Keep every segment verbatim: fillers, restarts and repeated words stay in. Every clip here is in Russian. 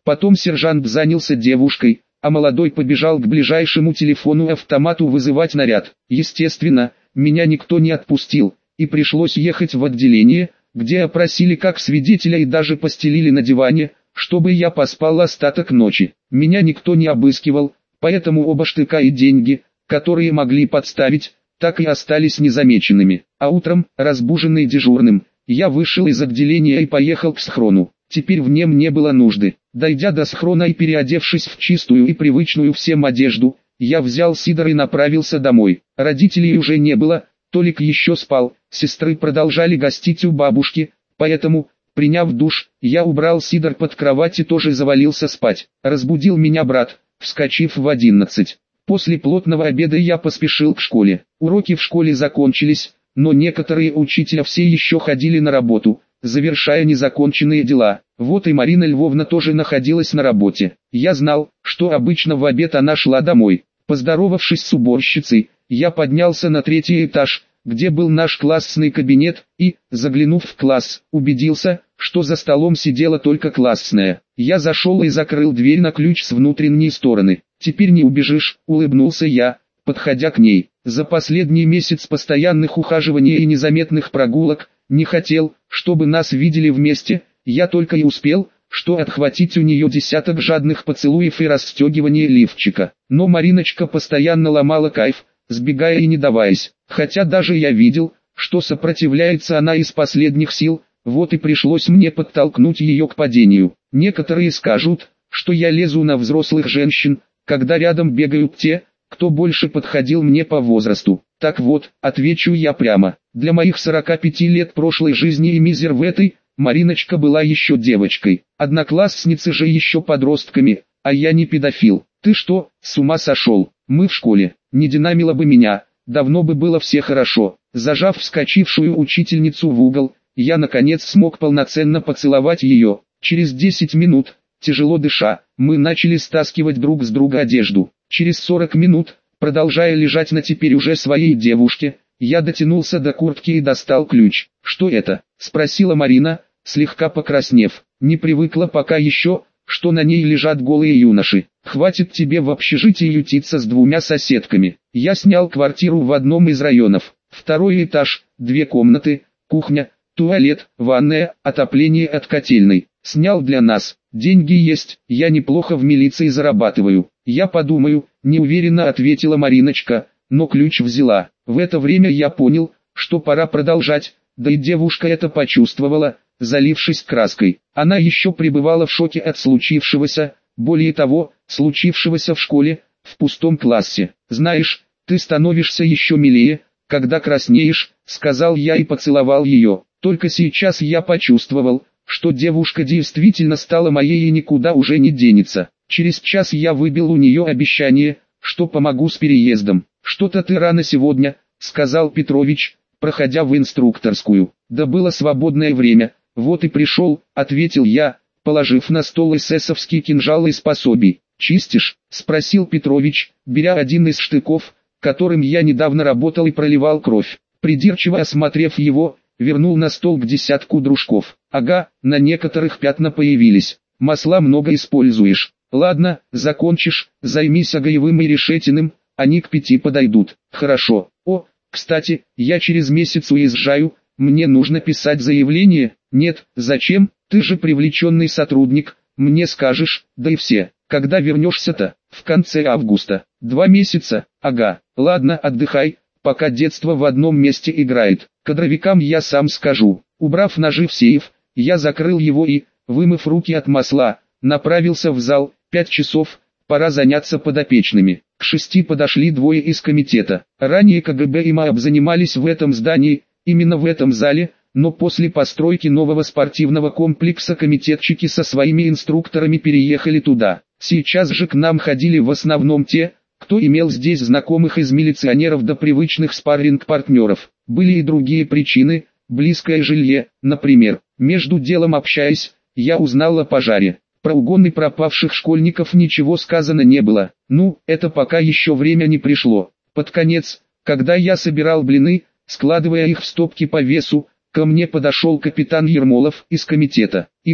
Потом сержант занялся девушкой, а молодой побежал к ближайшему телефону-автомату вызывать наряд. Естественно, меня никто не отпустил, и пришлось ехать в отделение, где опросили как свидетеля и даже постелили на диване, чтобы я поспал остаток ночи. Меня никто не обыскивал, поэтому оба штыка и деньги, которые могли подставить, так и остались незамеченными. А утром, разбуженный дежурным, я вышел из отделения и поехал к схрону. Теперь в нем не было нужды. Дойдя до схрона и переодевшись в чистую и привычную всем одежду, я взял сидор и направился домой. Родителей уже не было, Толик еще спал, сестры продолжали гостить у бабушки, поэтому, приняв душ, я убрал сидор под кровать и тоже завалился спать. Разбудил меня брат, вскочив в одиннадцать. После плотного обеда я поспешил к школе. Уроки в школе закончились, но некоторые учителя все еще ходили на работу, завершая незаконченные дела. Вот и Марина Львовна тоже находилась на работе. Я знал, что обычно в обед она шла домой. Поздоровавшись с уборщицей, я поднялся на третий этаж, где был наш классный кабинет, и, заглянув в класс, убедился, что за столом сидела только классная. Я зашел и закрыл дверь на ключ с внутренней стороны. «Теперь не убежишь», — улыбнулся я, подходя к ней. За последний месяц постоянных ухаживаний и незаметных прогулок, не хотел, чтобы нас видели вместе, я только и успел, что отхватить у нее десяток жадных поцелуев и расстегивание лифчика. Но Мариночка постоянно ломала кайф, сбегая и не даваясь, хотя даже я видел, что сопротивляется она из последних сил, вот и пришлось мне подтолкнуть ее к падению. Некоторые скажут, что я лезу на взрослых женщин, когда рядом бегают те, кто больше подходил мне по возрасту. Так вот, отвечу я прямо, для моих сорока пяти лет прошлой жизни и мизер в этой, Мариночка была еще девочкой, одноклассницы же еще подростками, а я не педофил. Ты что, с ума сошел? Мы в школе, не динамило бы меня, давно бы было все хорошо. Зажав вскочившую учительницу в угол, я наконец смог полноценно поцеловать ее. Через десять минут, тяжело дыша, мы начали стаскивать друг с друга одежду. Через сорок минут, продолжая лежать на теперь уже своей девушке, я дотянулся до куртки и достал ключ. «Что это?» – спросила Марина, слегка покраснев. «Не привыкла пока еще, что на ней лежат голые юноши. Хватит тебе в общежитии ютиться с двумя соседками». Я снял квартиру в одном из районов. Второй этаж, две комнаты, кухня, туалет, ванная, отопление от котельной. Снял для нас. Деньги есть, я неплохо в милиции зарабатываю. Я подумаю, неуверенно ответила Мариночка, но ключ взяла. В это время я понял, что пора продолжать, да и девушка это почувствовала, залившись краской. Она еще пребывала в шоке от случившегося, более того, случившегося в школе, в пустом классе. «Знаешь, ты становишься еще милее, когда краснеешь», — сказал я и поцеловал ее. Только сейчас я почувствовал, что девушка действительно стала моей и никуда уже не денется. Через час я выбил у нее обещание, что помогу с переездом. «Что-то ты рано сегодня», — сказал Петрович, проходя в инструкторскую. «Да было свободное время, вот и пришел», — ответил я, положив на стол эсэсовский кинжал из пособий. «Чистишь?» — спросил Петрович, беря один из штыков, которым я недавно работал и проливал кровь. Придирчиво осмотрев его, вернул на стол к десятку дружков. «Ага, на некоторых пятна появились. Масла много используешь. Ладно, закончишь, займись Агаевым и Решетиным, они к пяти подойдут». «Хорошо. О, кстати, я через месяц уезжаю, мне нужно писать заявление». «Нет, зачем? Ты же привлеченный сотрудник, мне скажешь, да и все». «Когда вернешься-то?» «В конце августа». «Два месяца? Ага. Ладно, отдыхай, пока детство в одном месте играет. Кадровикам я сам скажу». Убрав ножи в сейф, я закрыл его и, вымыв руки от масла, направился в зал. Пять часов, пора заняться подопечными. К шести подошли двое из комитета. Ранее КГБ и МААП занимались в этом здании, именно в этом зале, но после постройки нового спортивного комплекса комитетчики со своими инструкторами переехали туда. Сейчас же к нам ходили в основном те, кто имел здесь знакомых из милиционеров до привычных спарринг-партнеров. Были и другие причины, близкое жилье, например. Между делом общаясь, я узнал о пожаре. Про угоны пропавших школьников ничего сказано не было. Ну, это пока еще время не пришло. Под конец, когда я собирал блины, складывая их в стопки по весу, ко мне подошел капитан Ермолов из комитета. «Игорь,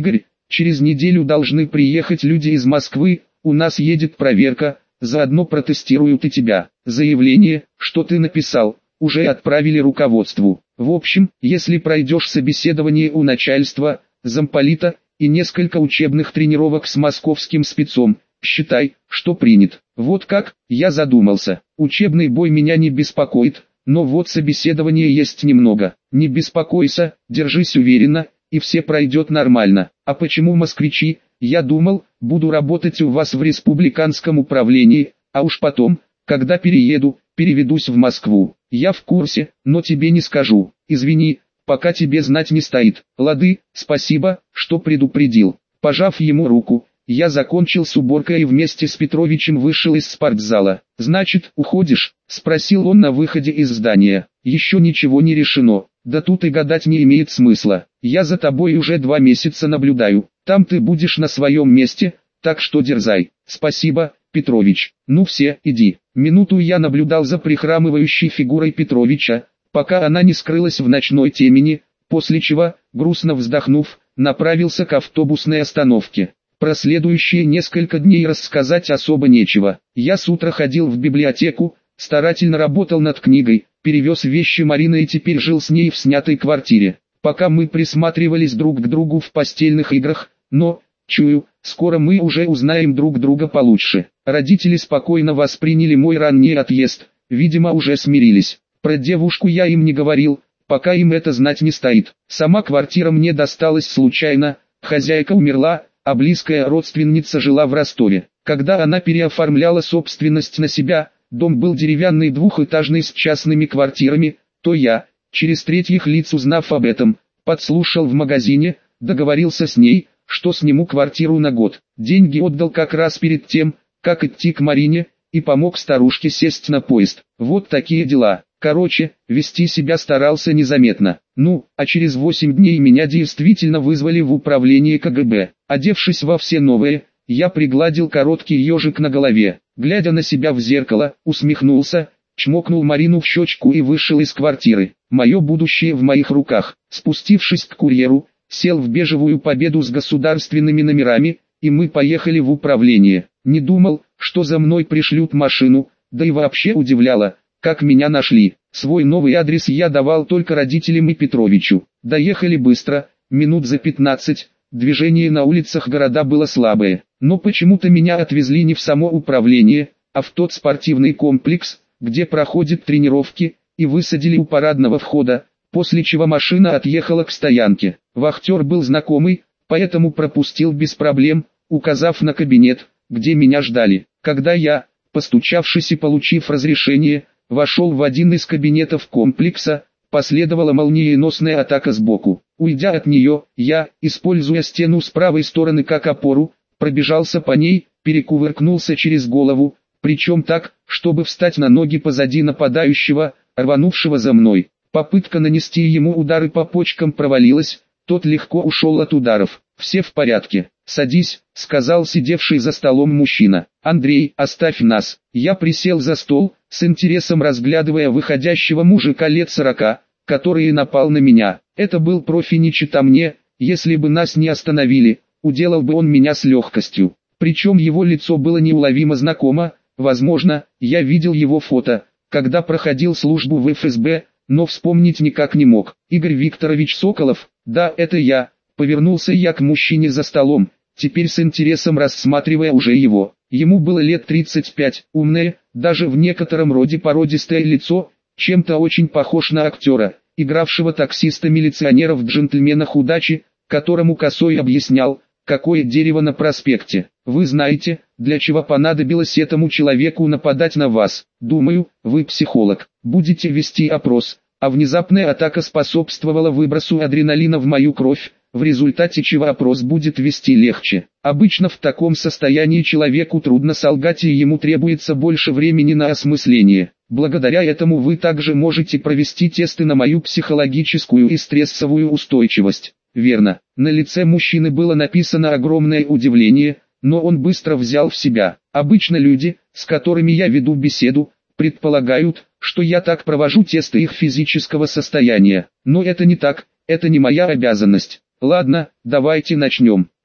Через неделю должны приехать люди из Москвы, у нас едет проверка, заодно протестируют и тебя. Заявление, что ты написал, уже отправили руководству. В общем, если пройдешь собеседование у начальства, замполита и несколько учебных тренировок с московским спецом, считай, что принят. Вот как, я задумался. Учебный бой меня не беспокоит, но вот собеседование есть немного. Не беспокойся, держись уверенно, и все пройдет нормально. А почему москвичи? Я думал, буду работать у вас в республиканском управлении, а уж потом, когда перееду, переведусь в Москву. Я в курсе, но тебе не скажу. Извини, пока тебе знать не стоит. Лады, спасибо, что предупредил. Пожав ему руку, я закончил с уборкой и вместе с Петровичем вышел из спортзала. «Значит, уходишь?» – спросил он на выходе из здания. «Еще ничего не решено. Да тут и гадать не имеет смысла. Я за тобой уже два месяца наблюдаю. Там ты будешь на своем месте, так что дерзай». «Спасибо, Петрович. Ну все, иди». Минуту я наблюдал за прихрамывающей фигурой Петровича, пока она не скрылась в ночной темени, после чего, грустно вздохнув, направился к автобусной остановке. Про следующие несколько дней рассказать особо нечего. Я с утра ходил в библиотеку, старательно работал над книгой, перевез вещи Марины и теперь жил с ней в снятой квартире. Пока мы присматривались друг к другу в постельных играх, но, чую, скоро мы уже узнаем друг друга получше. Родители спокойно восприняли мой ранний отъезд, видимо уже смирились. Про девушку я им не говорил, пока им это знать не стоит. Сама квартира мне досталась случайно, хозяйка умерла, а близкая родственница жила в Ростове. Когда она переоформляла собственность на себя, дом был деревянный двухэтажный с частными квартирами, то я, через третьих лиц узнав об этом, подслушал в магазине, договорился с ней, что сниму квартиру на год. Деньги отдал как раз перед тем, как идти к Марине, и помог старушке сесть на поезд. Вот такие дела. Короче, вести себя старался незаметно. Ну, а через восемь дней меня действительно вызвали в управление ка гэ бэ. Одевшись во все новое, я пригладил короткий ежик на голове. Глядя на себя в зеркало, усмехнулся, чмокнул Марину в щечку и вышел из квартиры. Мое будущее в моих руках. Спустившись к курьеру, сел в бежевую Победу с государственными номерами, и мы поехали в управление. Не думал, что за мной пришлют машину, да и вообще удивляло, как меня нашли. Свой новый адрес я давал только родителям и Петровичу. Доехали быстро, минут за пятнадцать, движение на улицах города было слабое. Но почему-то меня отвезли не в само управление, а в тот спортивный комплекс, где проходят тренировки, и высадили у парадного входа, после чего машина отъехала к стоянке. Вахтер был знакомый, поэтому пропустил без проблем, указав на кабинет, где меня ждали. Когда я, постучавшись и получив разрешение, вошел в один из кабинетов комплекса, последовала молниеносная атака сбоку. Уйдя от нее, я, используя стену с правой стороны как опору, пробежался по ней, перекувыркнулся через голову, причем так, чтобы встать на ноги позади нападающего, рванувшего за мной. Попытка нанести ему удары по почкам провалилась, тот легко ушел от ударов. «Все в порядке. Садись», — сказал сидевший за столом мужчина. «Андрей, оставь нас». Я присел за стол, с интересом разглядывая выходящего мужика лет сорока, который напал на меня. Это был профи не чета мне, если бы нас не остановили, уделал бы он меня с легкостью. Причем его лицо было неуловимо знакомо, возможно, я видел его фото, когда проходил службу в эф эс бэ, но вспомнить никак не мог. Игорь Викторович Соколов, да, это я. Повернулся я к мужчине за столом, теперь с интересом рассматривая уже его. Ему было лет тридцать пять, умное, даже в некотором роде породистое лицо, чем-то очень похож на актера, игравшего таксиста-милиционера в «Джентльменах удачи», которому Косой объяснял, какое дерево на проспекте. «Вы знаете, для чего понадобилось этому человеку нападать на вас? Думаю, вы психолог, будете вести опрос». А внезапная атака способствовала выбросу адреналина в мою кровь, в результате чего опрос будет вести легче. Обычно в таком состоянии человеку трудно солгать и ему требуется больше времени на осмысление. Благодаря этому вы также можете провести тесты на мою психологическую и стрессовую устойчивость. Верно, на лице мужчины было написано огромное удивление, но он быстро взял в себя. Обычно люди, с которыми я веду беседу, предполагают, что я так провожу тесты их физического состояния. Но это не так, это не моя обязанность. Ладно, давайте начнем.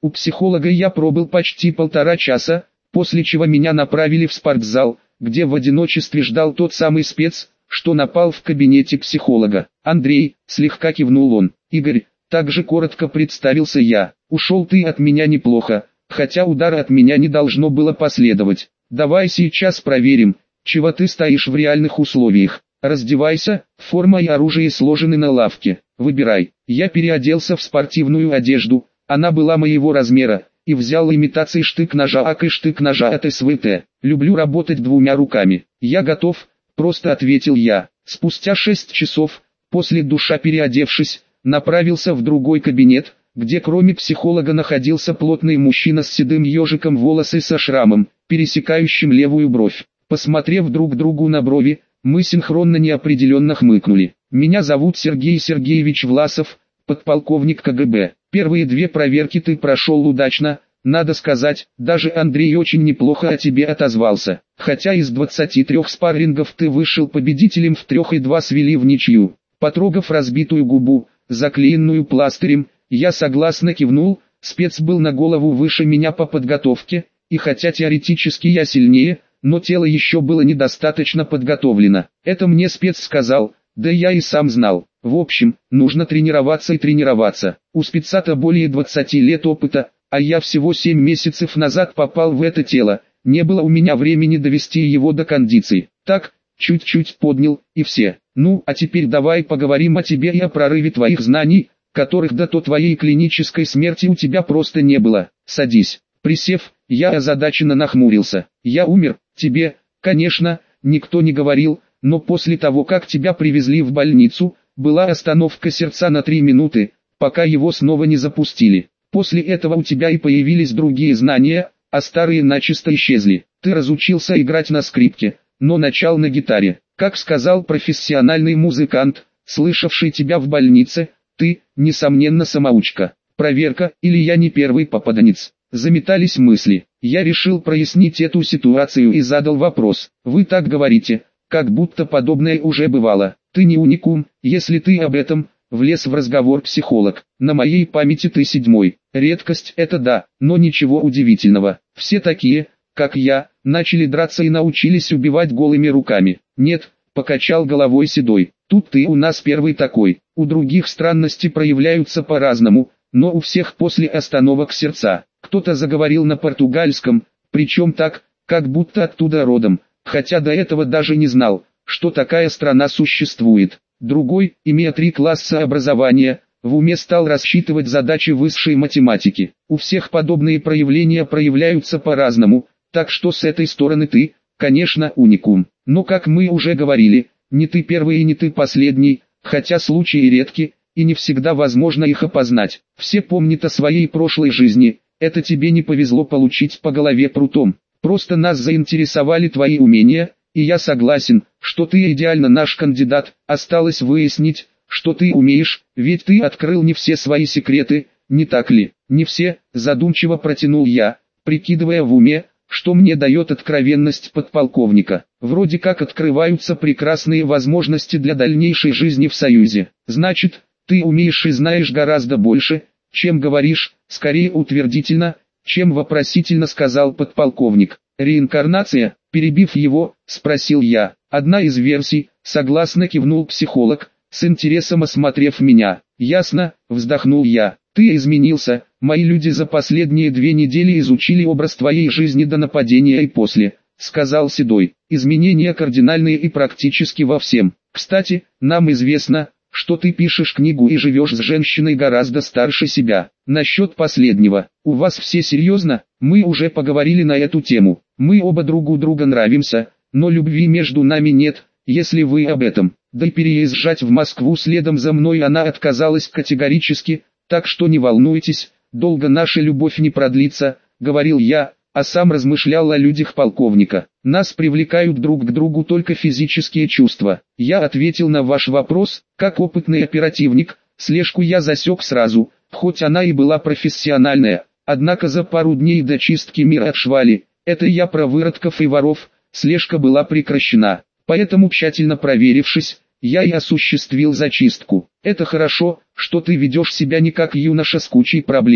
У психолога я пробыл почти полтора часа, после чего меня направили в спортзал, где в одиночестве ждал тот самый спец, что напал в кабинете психолога. «Андрей», слегка кивнул он. «Игорь», также коротко представился я. «Ушел ты от меня неплохо, хотя удара от меня не должно было последовать. Давай сейчас проверим, чего ты стоишь в реальных условиях. Раздевайся, форма и оружие сложены на лавке. Выбирай». Я переоделся в спортивную одежду, она была моего размера, и взял имитацией штык-ножа АК и штык-ножа от СВТ. «Люблю работать двумя руками». «Я готов», просто ответил я. Спустя шесть часов, после душа переодевшись, направился в другой кабинет, где кроме психолога находился плотный мужчина с седым ежиком волос и со шрамом, пересекающим левую бровь. Посмотрев друг другу на брови, мы синхронно неопределенно хмыкнули. «Меня зовут Сергей Сергеевич Власов, подполковник КГБ. Первые две проверки ты прошел удачно, надо сказать, даже Андрей очень неплохо о тебе отозвался. Хотя из двадцати трёх спаррингов ты вышел победителем в трех и два свели в ничью». Потрогав разбитую губу, заклеенную пластырем, я согласно кивнул. Спец был на голову выше меня по подготовке, и хотя теоретически я сильнее, но тело еще было недостаточно подготовлено. Это мне спец сказал, да я и сам знал. В общем, нужно тренироваться и тренироваться. У спеца-то более двадцати лет опыта, а я всего семь месяцев назад попал в это тело. Не было у меня времени довести его до кондиции. Так, чуть-чуть поднял, и все. Ну, а теперь давай поговорим о тебе и о прорыве твоих знаний, которых до то твоей клинической смерти у тебя просто не было. Садись». Присев, я озадаченно нахмурился. «Я умер, тебе, конечно, никто не говорил, но после того, как тебя привезли в больницу, была остановка сердца на три минуты, пока его снова не запустили. После этого у тебя и появились другие знания, а старые начисто исчезли. Ты разучился играть на скрипке, но начал на гитаре. Как сказал профессиональный музыкант, слышавший тебя в больнице, ты, несомненно, самоучка. Проверка, или я не первый попаданец». Заметались мысли. Я решил прояснить эту ситуацию и задал вопрос. «Вы так говорите, как будто подобное уже бывало. Ты не уникум, если ты об этом», влез в разговор психолог. «На моей памяти ты седьмой. Редкость это да, но ничего удивительного. Все такие, как я, начали драться и научились убивать голыми руками». «Нет», покачал головой Седой. «Тут ты у нас первый такой. У других странности проявляются по-разному, но у всех после остановок сердца». Кто-то заговорил на португальском, причем так, как будто оттуда родом, хотя до этого даже не знал, что такая страна существует. Другой, имея три класса образования, в уме стал рассчитывать задачи высшей математики. У всех подобные проявления проявляются по-разному, так что с этой стороны ты, конечно, уникум. Но как мы уже говорили, не ты первый и не ты последний, хотя случаи редки, и не всегда возможно их опознать. Все помнят о своей прошлой жизни. Это тебе не повезло получить по голове прутом. Просто нас заинтересовали твои умения, и я согласен, что ты идеально наш кандидат. Осталось выяснить, что ты умеешь, ведь ты открыл не все свои секреты, не так ли?» «Не все», задумчиво протянул я, прикидывая в уме, что мне дает откровенность подполковника. «Вроде как открываются прекрасные возможности для дальнейшей жизни в Союзе. Значит, ты умеешь и знаешь гораздо больше, чем говоришь», скорее утвердительно, чем вопросительно сказал подполковник. «Реинкарнация?» Перебив его, спросил я. «Одна из версий», согласно кивнул психолог, с интересом осмотрев меня. «Ясно», вздохнул я. «Ты изменился, мои люди за последние две недели изучили образ твоей жизни до нападения и после», сказал Седой. «Изменения кардинальные и практически во всем. Кстати, нам известно, что ты пишешь книгу и живешь с женщиной гораздо старше себя. Насчет последнего, у вас все серьезно? Мы уже поговорили на эту тему. Мы оба другу друга нравимся, но любви между нами нет, если вы об этом. Да и переезжать в Москву следом за мной она отказалась категорически, так что не волнуйтесь, долго наша любовь не продлится», говорил я, а сам размышлял о людях полковника. «Нас привлекают друг к другу только физические чувства. Я ответил на ваш вопрос, как опытный оперативник, слежку я засек сразу, хоть она и была профессиональная, однако за пару дней до чистки мира от швали, это я про выродков и воров, слежка была прекращена. Поэтому, тщательно проверившись, я и осуществил зачистку. Это хорошо, что ты ведешь себя не как юноша с кучей проблем,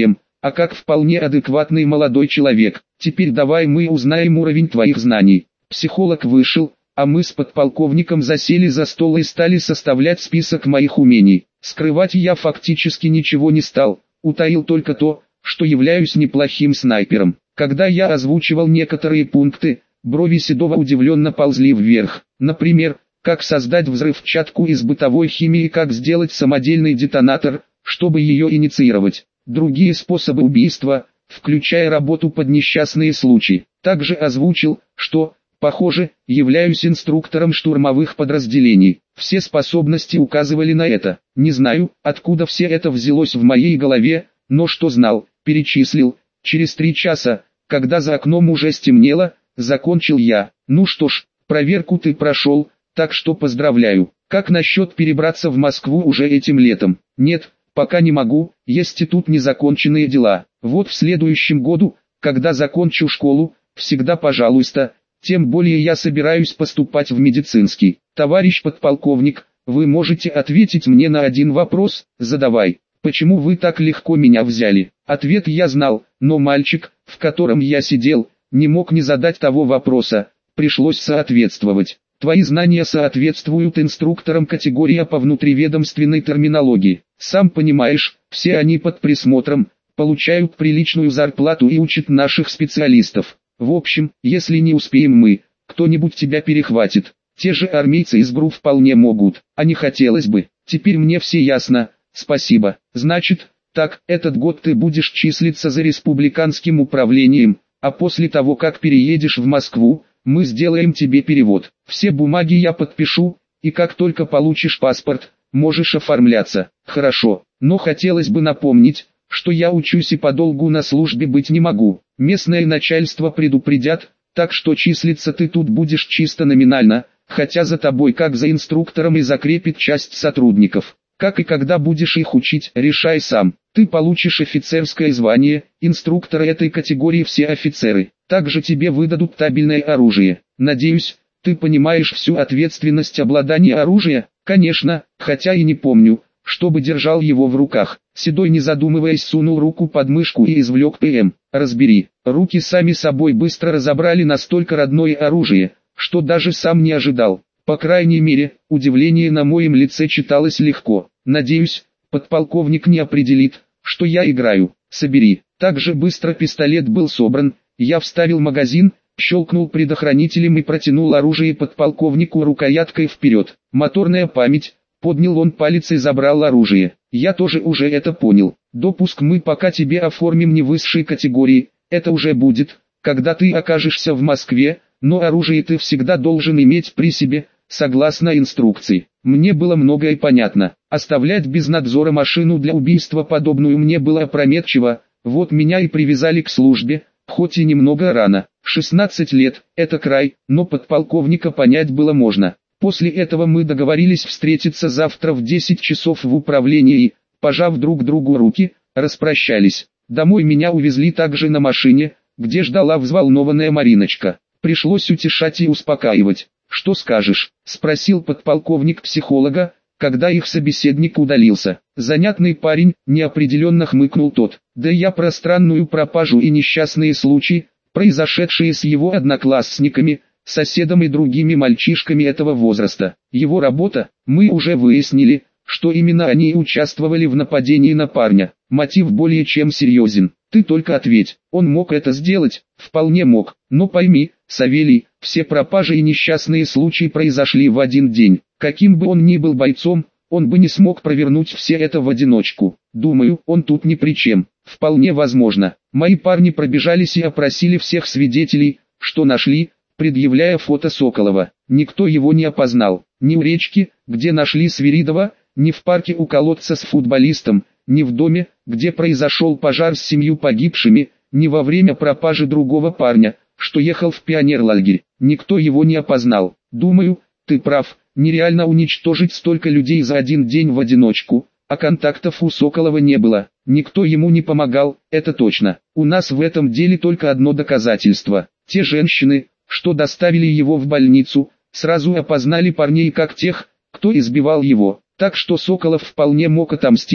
а как вполне адекватный молодой человек. Теперь давай мы узнаем уровень твоих знаний. Психолог вышел, а мы с подполковником засели за стол и стали составлять список моих умений. Скрывать я фактически ничего не стал, утаил только то, что являюсь неплохим снайпером. Когда я озвучивал некоторые пункты, брови Седова удивленно ползли вверх. Например, как создать взрывчатку из бытовой химии, как сделать самодельный детонатор, чтобы ее инициировать. Другие способы убийства, включая работу под несчастные случаи. Также озвучил, что, похоже, являюсь инструктором штурмовых подразделений. Все способности указывали на это. Не знаю, откуда все это взялось в моей голове, но что знал, перечислил. Через три часа, когда за окном уже стемнело, закончил я. Ну что ж, проверку ты прошел, так что поздравляю. Как насчет перебраться в Москву уже этим летом? Нет, пока не могу, есть и тут незаконченные дела. Вот в следующем году, когда закончу школу, всегда пожалуйста. Тем более я собираюсь поступать в медицинский. Товарищ подполковник, вы можете ответить мне на один вопрос? Задавай. Почему вы так легко меня взяли? Ответ я знал, но мальчик, в котором я сидел, не мог не задать того вопроса. Пришлось соответствовать. Твои знания соответствуют инструкторам категории по внутриведомственной терминологии. Сам понимаешь, все они под присмотром, получают приличную зарплату и учат наших специалистов. В общем, если не успеем мы, кто-нибудь тебя перехватит. Те же армейцы из ГРУ вполне могут, а не хотелось бы. Теперь мне все ясно, спасибо. Значит, так, этот год ты будешь числиться за республиканским управлением, а после того как переедешь в Москву, мы сделаем тебе перевод. Все бумаги я подпишу, и как только получишь паспорт, можешь оформляться. Хорошо, но хотелось бы напомнить, что я учусь и подолгу на службе быть не могу. Местное начальство предупредят, так что числиться ты тут будешь чисто номинально, хотя за тобой как за инструктором и закрепит часть сотрудников. Как и когда будешь их учить, решай сам. Ты получишь офицерское звание, инструкторы этой категории все офицеры. Также тебе выдадут табельное оружие. Надеюсь, ты понимаешь всю ответственность обладания оружием? Конечно, хотя и не помню, чтобы держал его в руках. Седой, не задумываясь, сунул руку под мышку и извлек ПМ. Разбери. Руки сами собой быстро разобрали настолько родное оружие, что даже сам не ожидал. По крайней мере, удивление на моем лице читалось легко. Надеюсь, подполковник не определит, что я играю. Собери. Также быстро пистолет был собран, я вставил магазин, щелкнул предохранителем и протянул оружие подполковнику рукояткой вперед. Моторная память. Поднял он палец и забрал оружие. Я тоже уже это понял. Допуск мы пока тебе оформим не высшей категории, это уже будет, когда ты окажешься в Москве, но оружие ты всегда должен иметь при себе, согласно инструкции. Мне было многое понятно. Оставлять без надзора машину для убийства подобную мне было опрометчиво, вот меня и привязали к службе, хоть и немного рано. шестнадцать лет, это край, но подполковника понять было можно. После этого мы договорились встретиться завтра в десять часов в управлении и, пожав друг другу руки, распрощались. Домой меня увезли также на машине, где ждала взволнованная Мариночка. Пришлось утешать и успокаивать. «Что скажешь?» – спросил подполковник психолога, когда их собеседник удалился. Занятный парень, неопределенно хмыкнул тот. Да я про странную пропажу и несчастные случаи, произошедшие с его одноклассниками, соседом и другими мальчишками этого возраста. Его работа, мы уже выяснили, что именно они участвовали в нападении на парня. Мотив более чем серьезен. Ты только ответь, он мог это сделать? Вполне мог. Но пойми, Савелий, все пропажи и несчастные случаи произошли в один день. Каким бы он ни был бойцом, он бы не смог провернуть все это в одиночку. Думаю, он тут ни при чем. Вполне возможно. Мои парни пробежались и опросили всех свидетелей, что нашли, предъявляя фото Соколова. Никто его не опознал. Ни у речки, где нашли Свиридова, ни в парке у колодца с футболистом, ни в доме, где произошел пожар с семью погибшими, ни во время пропажи другого парня, что ехал в пионерлагерь. Никто его не опознал. Думаю, ты прав, нереально уничтожить столько людей за один день в одиночку, а контактов у Соколова не было. Никто ему не помогал, это точно. У нас в этом деле только одно доказательство. Те женщины, что доставили его в больницу, сразу опознали парней как тех, кто избивал его. Так что Соколов вполне мог отомстить,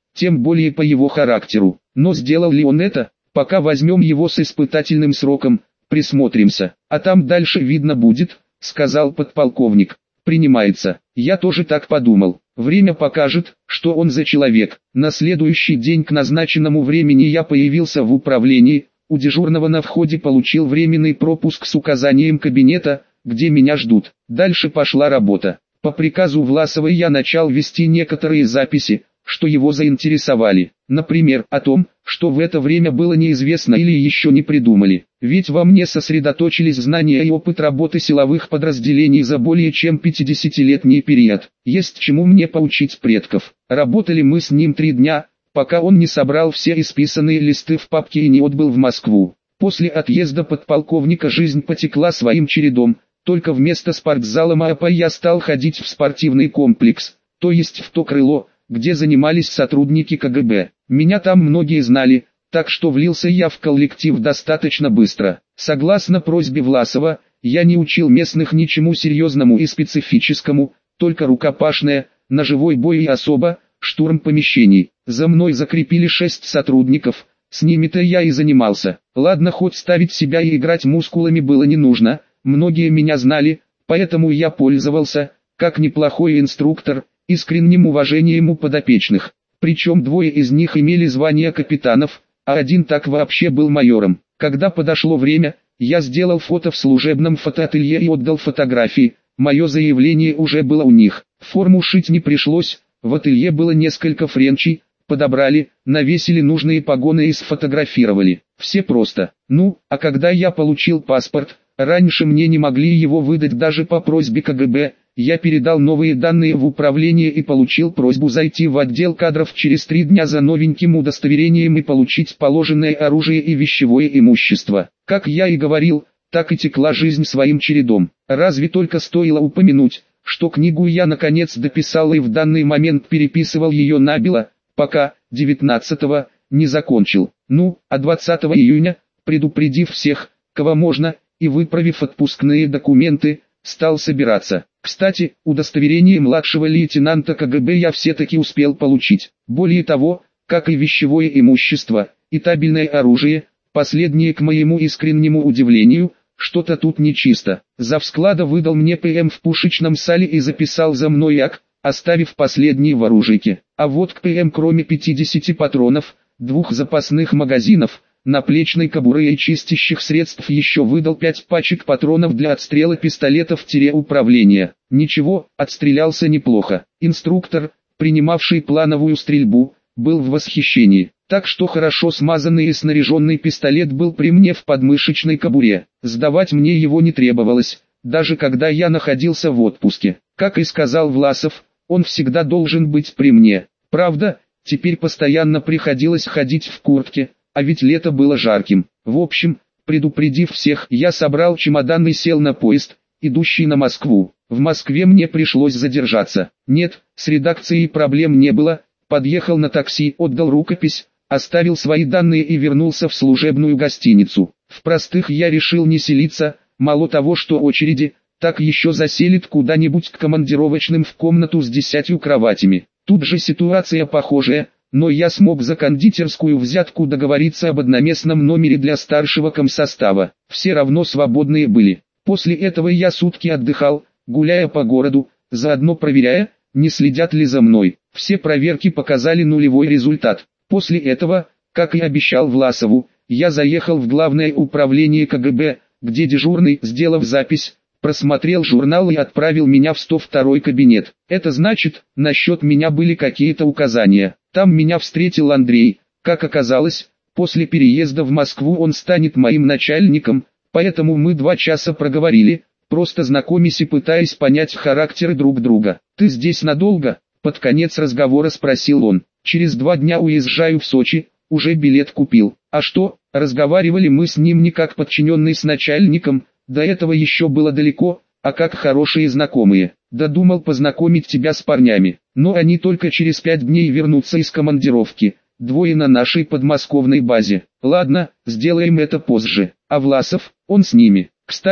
тем более по его характеру. Но сделал ли он это? Пока возьмем его с испытательным сроком, присмотримся, а там дальше видно будет, сказал подполковник. Принимается. Я тоже так подумал. Время покажет, что он за человек. На следующий день к назначенному времени я появился в управлении, у дежурного на входе получил временный пропуск с указанием кабинета, где меня ждут. Дальше пошла работа. По приказу Власовой я начал вести некоторые записи, что его заинтересовали. Например, о том, что в это время было неизвестно или еще не придумали. Ведь во мне сосредоточились знания и опыт работы силовых подразделений за более чем пятидесятилетний период. Есть чему мне поучить предков. Работали мы с ним три дня, пока он не собрал все исписанные листы в папке и не отбыл в Москву. После отъезда подполковника жизнь потекла своим чередом, только вместо спортзала МАПа я стал ходить в спортивный комплекс, то есть в то крыло, где занимались сотрудники ка гэ бэ. Меня там многие знали, так что влился я в коллектив достаточно быстро. Согласно просьбе Власова, я не учил местных ничему серьезному и специфическому, только рукопашное, ножевой бой и особо, штурм помещений. За мной закрепили шесть сотрудников, с ними-то я и занимался. Ладно, хоть ставить себя и играть мускулами было не нужно, многие меня знали, поэтому я пользовался, как неплохой инструктор, искренним уважением у подопечных. Причем двое из них имели звание капитанов, а один так вообще был майором. Когда подошло время, я сделал фото в служебном фотоателье и отдал фотографии. Мое заявление уже было у них. Форму шить не пришлось, в ателье было несколько френчей, подобрали, навесили нужные погоны и сфотографировали. Все просто. Ну, а когда я получил паспорт, раньше мне не могли его выдать даже по просьбе ка гэ бэ, я передал новые данные в управление и получил просьбу зайти в отдел кадров через три дня за новеньким удостоверением и получить положенное оружие и вещевое имущество. Как я и говорил, так и текла жизнь своим чередом. Разве только стоило упомянуть, что книгу я наконец дописал и в данный момент переписывал ее набело, пока, девятнадцатого, не закончил. Ну, а двадцатого июня, предупредив всех, кого можно, и выправив отпускные документы, стал собираться. Кстати, удостоверение младшего лейтенанта ка гэ бэ я все-таки успел получить. Более того, как и вещевое имущество, и табельное оружие, последнее, к моему искреннему удивлению, что-то тут нечисто. Завсклада выдал мне пэ эм в пушечном сале и записал за мной ак, оставив последние в оружейке. А вот к пэ эм кроме пятидесяти патронов, двух запасных магазинов, наплечной кобуры и чистящих средств еще выдал пять пачек патронов для отстрела пистолетов-управления. Ничего, отстрелялся неплохо. Инструктор, принимавший плановую стрельбу, был в восхищении. Так что хорошо смазанный и снаряженный пистолет был при мне в подмышечной кобуре. Сдавать мне его не требовалось, даже когда я находился в отпуске. Как и сказал Власов, он всегда должен быть при мне. Правда, теперь постоянно приходилось ходить в куртке, а ведь лето было жарким. В общем, предупредив всех, я собрал чемодан и сел на поезд, идущий на Москву. В Москве мне пришлось задержаться. Нет, с редакцией проблем не было. Подъехал на такси, отдал рукопись, оставил свои данные и вернулся в служебную гостиницу. В простых я решил не селиться, мало того, что очереди, так еще заселит куда-нибудь к командировочным в комнату с десятью кроватями. Тут же ситуация похожая. Но я смог за кондитерскую взятку договориться об одноместном номере для старшего комсостава. Все равно свободные были. После этого я сутки отдыхал, гуляя по городу, заодно проверяя, не следят ли за мной. Все проверки показали нулевой результат. После этого, как и обещал Власову, я заехал в главное управление ка гэ бэ, где дежурный, сделав запись, просмотрел журнал и отправил меня в сто второй кабинет. Это значит, насчет меня были какие-то указания. Там меня встретил Андрей. Как оказалось, после переезда в Москву он станет моим начальником, поэтому мы два часа проговорили, просто знакомясь и пытаясь понять характеры друг друга. «Ты здесь надолго?» — под конец разговора спросил он. «Через два дня уезжаю в Сочи, уже билет купил». «А что?» — разговаривали мы с ним не как подчиненный с начальником, до этого еще было далеко, а как хорошие знакомые. «Да думал познакомить тебя с парнями, но они только через пять дней вернутся из командировки, двое на нашей подмосковной базе. Ладно, сделаем это позже. А Власов, он с ними. Кстати,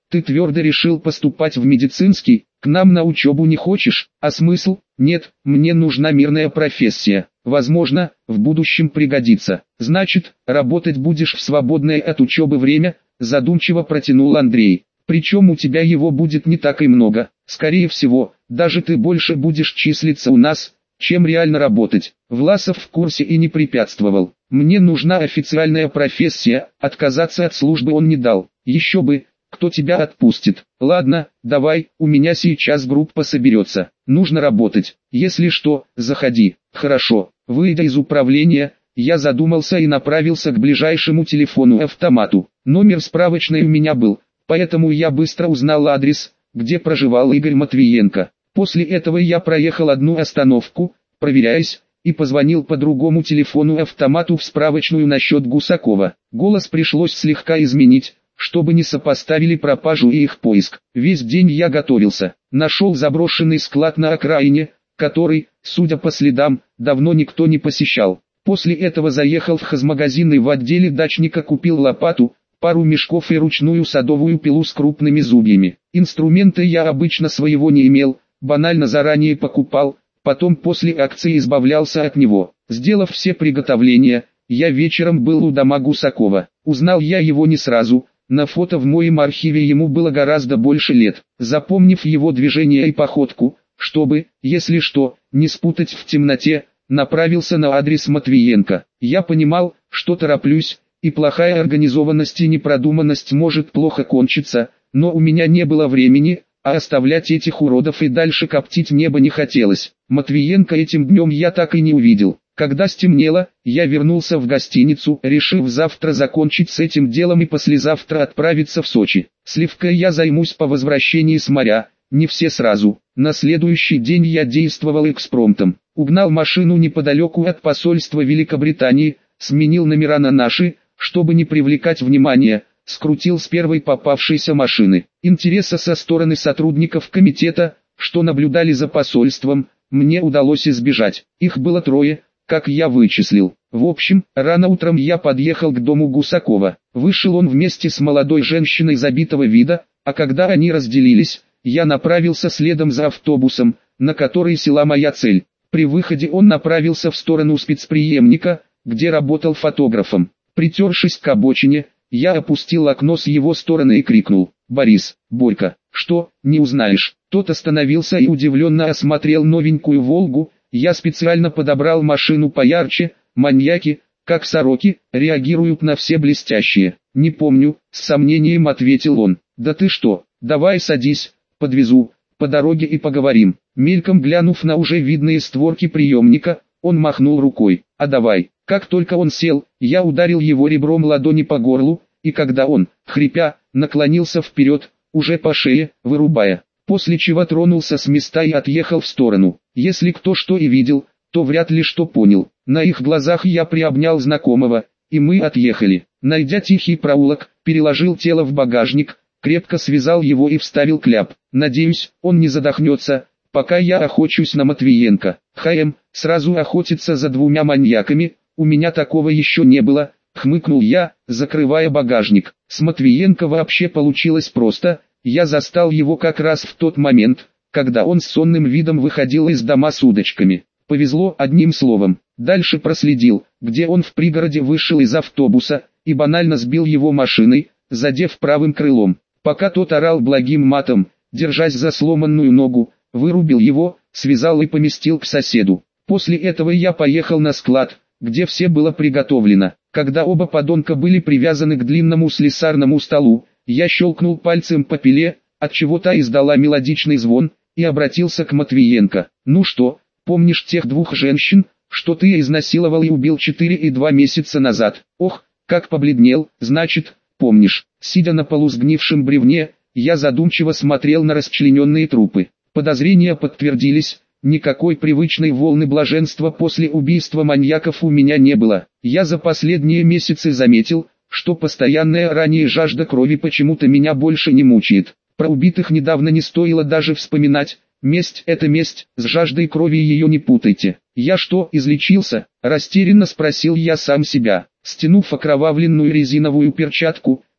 Ты твердо решил поступать в медицинский, к нам на учебу не хочешь, а смысл? Нет, мне нужна мирная профессия. Возможно, в будущем пригодится. Значит, работать будешь в свободное от учебы время, задумчиво протянул Андрей. Причем у тебя его будет не так и много. Скорее всего, даже ты больше будешь числиться у нас, чем реально работать. Власов в курсе и не препятствовал. Мне нужна официальная профессия, отказаться от службы он не дал. Еще бы, кто тебя отпустит. Ладно, давай, у меня сейчас группа соберется. Нужно работать. Если что, заходи. Хорошо. Выйдя из управления, я задумался и направился к ближайшему телефону-автомату. Номер справочной у меня был, поэтому я быстро узнал адрес, где проживал Игорь Матвиенко. После этого я проехал одну остановку, проверяясь, и позвонил по другому телефону-автомату в справочную насчет Гусакова. Голос пришлось слегка изменить, чтобы не сопоставили пропажу и их поиск. Весь день я готовился. Нашел заброшенный склад на окраине, который, судя по следам, давно никто не посещал. После этого заехал в хозмагазин и в отделе дачника купил лопату, пару мешков и ручную садовую пилу с крупными зубьями. Инструменты я обычно своего не имел, банально заранее покупал, потом после акции избавлялся от него. Сделав все приготовления, я вечером был у дома Гусакова. Узнал я его не сразу, на фото в моем архиве ему было гораздо больше лет. Запомнив его движение и походку, чтобы, если что, не спутать в темноте, направился на адрес Матвиенко. Я понимал, что тороплюсь, и плохая организованность и непродуманность может плохо кончиться, но у меня не было времени, а оставлять этих уродов и дальше коптить небо не хотелось. Матвиенко этим днем я так и не увидел. Когда стемнело, я вернулся в гостиницу, решив завтра закончить с этим делом и послезавтра отправиться в Сочи. Сливкой я займусь по возвращении с моря, не все сразу. На следующий день я действовал экспромтом. Угнал машину неподалеку от посольства Великобритании, сменил номера на наши, чтобы не привлекать внимания, скрутил с первой попавшейся машины. Интереса со стороны сотрудников комитета, что наблюдали за посольством, мне удалось избежать. Их было трое, как я вычислил. В общем, рано утром я подъехал к дому Гусакова. Вышел он вместе с молодой женщиной забитого вида, а когда они разделились, я направился следом за автобусом, на который села моя цель. При выходе он направился в сторону спецприемника, где работал фотографом. Притершись к обочине, я опустил окно с его стороны и крикнул: «Борис, Борька, что, не узнаешь?» Тот остановился и удивленно осмотрел новенькую «Волгу». Я специально подобрал машину поярче. Маньяки, как сороки, реагируют на все блестящие. «Не помню», с сомнением ответил он. «Да ты что, давай садись, подвезу, по дороге и поговорим». Мельком глянув на уже видные створки приемника, он махнул рукой. «А давай». Как только он сел, я ударил его ребром ладони по горлу, и когда он, хрипя, наклонился вперед, уже по шее, вырубая, после чего тронулся с места и отъехал в сторону. Если кто что и видел, то вряд ли что понял. На их глазах я приобнял знакомого, и мы отъехали. Найдя тихий проулок, переложил тело в багажник, крепко связал его и вставил кляп. Надеюсь, он не задохнется, пока я охочусь на Матвиенко. ХМ, сразу охотиться за двумя маньяками, у меня такого еще не было, хмыкнул я, закрывая багажник. С Матвиенко вообще получилось просто, я застал его как раз в тот момент, когда он с сонным видом выходил из дома с удочками. Повезло, одним словом. Дальше проследил, где он в пригороде вышел из автобуса, и банально сбил его машиной, задев правым крылом. Пока тот орал благим матом, держась за сломанную ногу, вырубил его, связал и поместил к соседу. После этого я поехал на склад, где все было приготовлено. Когда оба подонка были привязаны к длинному слесарному столу, я щелкнул пальцем по пиле, отчего та издала мелодичный звон, и обратился к Матвиенко. «Ну что, помнишь тех двух женщин, что ты изнасиловал и убил четыре и два месяца назад?» Ох, как побледнел, значит, помнишь. Сидя на полусгнившем бревне, я задумчиво смотрел на расчлененные трупы. Подозрения подтвердились. Никакой привычной волны блаженства после убийства маньяков у меня не было. Я за последние месяцы заметил, что постоянная ранее жажда крови почему-то меня больше не мучает. Про убитых недавно не стоило даже вспоминать. Месть – это месть, с жаждой крови ее не путайте. Я что, излечился? Растерянно спросил я сам себя. Стянув окровавленную резиновую перчатку,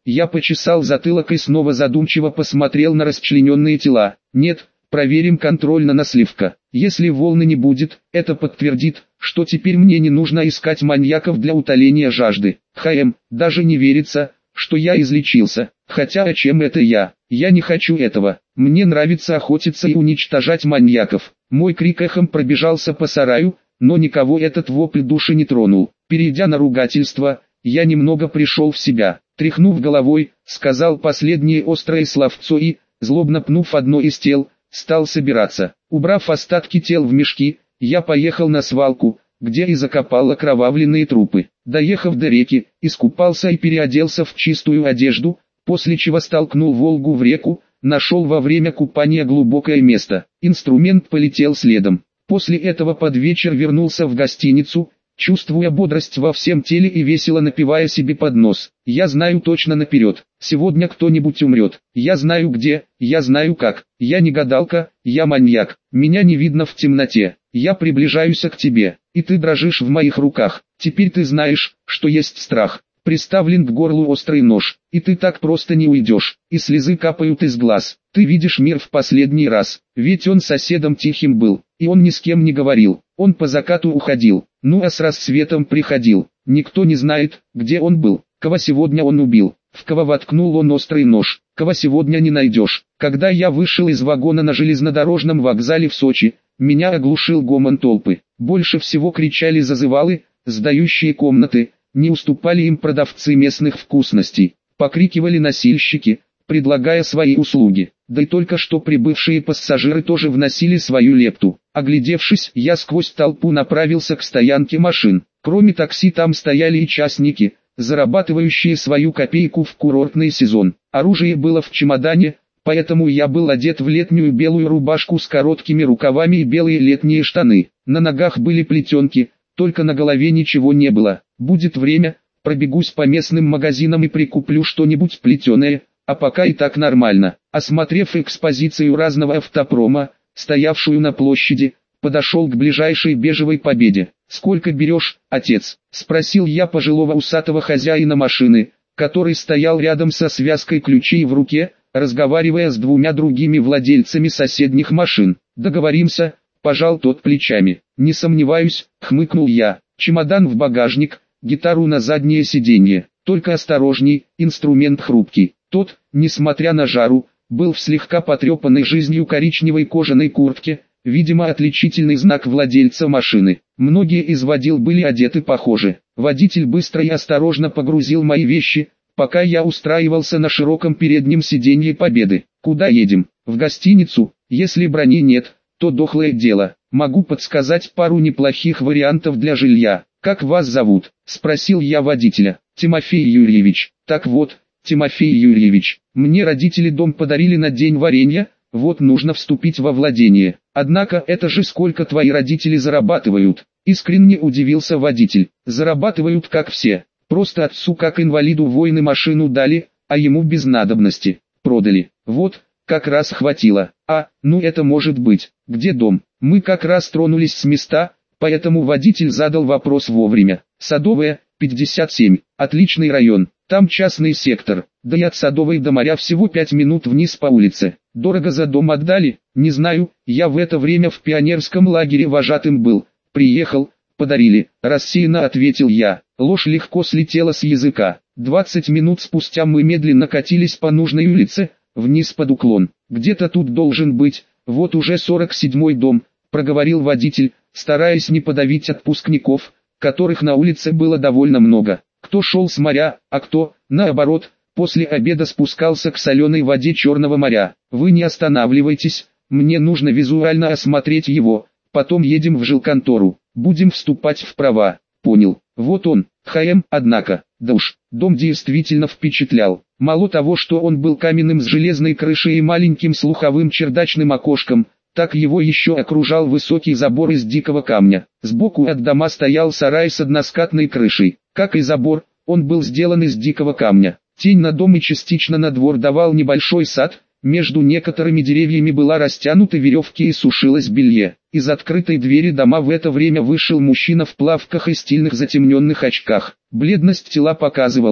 Я почесал затылок и снова задумчиво посмотрел на расчлененные тела. Нет, проверим контрольно на сливка. Если волны не будет, это подтвердит, что теперь мне не нужно искать маньяков для утоления жажды. ХМ, даже не верится, что я излечился. Хотя о чем это я? Я не хочу этого. Мне нравится охотиться и уничтожать маньяков. Мой крик эхом пробежался по сараю, но никого этот вопль души не тронул. Перейдя на ругательство, я немного пришел в себя. Тряхнув головой, сказал последнее острое словцо и, злобно пнув одно из тел, стал собираться. Убрав остатки тел в мешки, я поехал на свалку, где и закопал окровавленные трупы. Доехав до реки, искупался и переоделся в чистую одежду, после чего столкнул Волгу в реку, нашел во время купания глубокое место. Инструмент полетел следом. После этого под вечер вернулся в гостиницу, чувствуя бодрость во всем теле и весело напевая себе под нос. Я знаю точно наперед, сегодня кто-нибудь умрет. Я знаю где, я знаю как. Я не гадалка, я маньяк. Меня не видно в темноте. Я приближаюсь к тебе, и ты дрожишь в моих руках. Теперь ты знаешь, что есть страх. Приставлен к горлу острый нож, и ты так просто не уйдешь, и слезы капают из глаз. Ты видишь мир в последний раз, ведь он соседом тихим был, и он ни с кем не говорил, он по закату уходил, ну а с рассветом приходил. Никто не знает, где он был, кого сегодня он убил, в кого воткнул он острый нож, кого сегодня не найдешь. Когда я вышел из вагона на железнодорожном вокзале в Сочи, меня оглушил гомон толпы. Больше всего кричали зазывалы, сдающие комнаты. Не уступали им продавцы местных вкусностей, покрикивали носильщики, предлагая свои услуги, да и только что прибывшие пассажиры тоже вносили свою лепту. Оглядевшись, я сквозь толпу направился к стоянке машин. Кроме такси там стояли и частники, зарабатывающие свою копейку в курортный сезон. Оружие было в чемодане, поэтому я был одет в летнюю белую рубашку с короткими рукавами и белые летние штаны. На ногах были плетенки, только на голове ничего не было. Будет время, пробегусь по местным магазинам и прикуплю что-нибудь плетеное, а пока и так нормально. Осмотрев экспозицию разного автопрома, стоявшую на площади, подошел к ближайшей бежевой Победе. «Сколько берешь, отец?» – спросил я пожилого усатого хозяина машины, который стоял рядом со связкой ключей в руке, разговаривая с двумя другими владельцами соседних машин. «Договоримся», – пожал тот плечами. «Не сомневаюсь», – хмыкнул я. «Чемодан в багажник, гитару на заднее сиденье. Только осторожней, инструмент хрупкий». Тот, несмотря на жару, был в слегка потрепанной жизнью коричневой кожаной куртке, видимо отличительный знак владельца машины. Многие из водил были одеты похоже. Водитель быстро и осторожно погрузил мои вещи, пока я устраивался на широком переднем сиденье Победы. «Куда едем?» «В гостиницу. Если брони нет, то дохлое дело. Могу подсказать пару неплохих вариантов для жилья». «Как вас зовут?» – спросил я водителя. «Тимофей Юрьевич». «Так вот, Тимофей Юрьевич, мне родители дом подарили на день варенья, вот нужно вступить во владение. Однако это же сколько твои родители зарабатывают?» Искренне удивился водитель. «Зарабатывают как все. Просто отцу как инвалиду войны машину дали, а ему без надобности. Продали. Вот, как раз хватило. А, ну это может быть. Где дом?» Мы как раз тронулись с места, поэтому водитель задал вопрос вовремя. «Садовая, пятьдесят семь. Отличный район. Там частный сектор. Да и от Садовой до моря всего пять минут вниз по улице. Дорого за дом отдали?» «Не знаю, я в это время в пионерском лагере вожатым был. Приехал, подарили», – рассеянно ответил я. Ложь легко слетела с языка. Двадцать минут спустя мы медленно катились по нужной улице, вниз под уклон. «Где-то тут должен быть, вот уже сорок седьмой дом», – проговорил водитель, стараясь не подавить отпускников, которых на улице было довольно много. Кто шел с моря, а кто, наоборот, после обеда спускался к соленой воде Черного моря. «Вы не останавливайтесь, мне нужно визуально осмотреть его, потом едем в жилконтору, будем вступать в права». «Понял. Вот он, ХМ, однако, да уж, дом действительно впечатлял. Мало того, что он был каменным с железной крышей и маленьким слуховым чердачным окошком, так его еще окружал высокий забор из дикого камня. Сбоку от дома стоял сарай с односкатной крышей. Как и забор, он был сделан из дикого камня. Тень на дом и частично на двор давал небольшой сад, между некоторыми деревьями была растянута веревки и сушилось белье. Из открытой двери дома в это время вышел мужчина в плавках и стильных затемненных очках. Бледность тела показывала,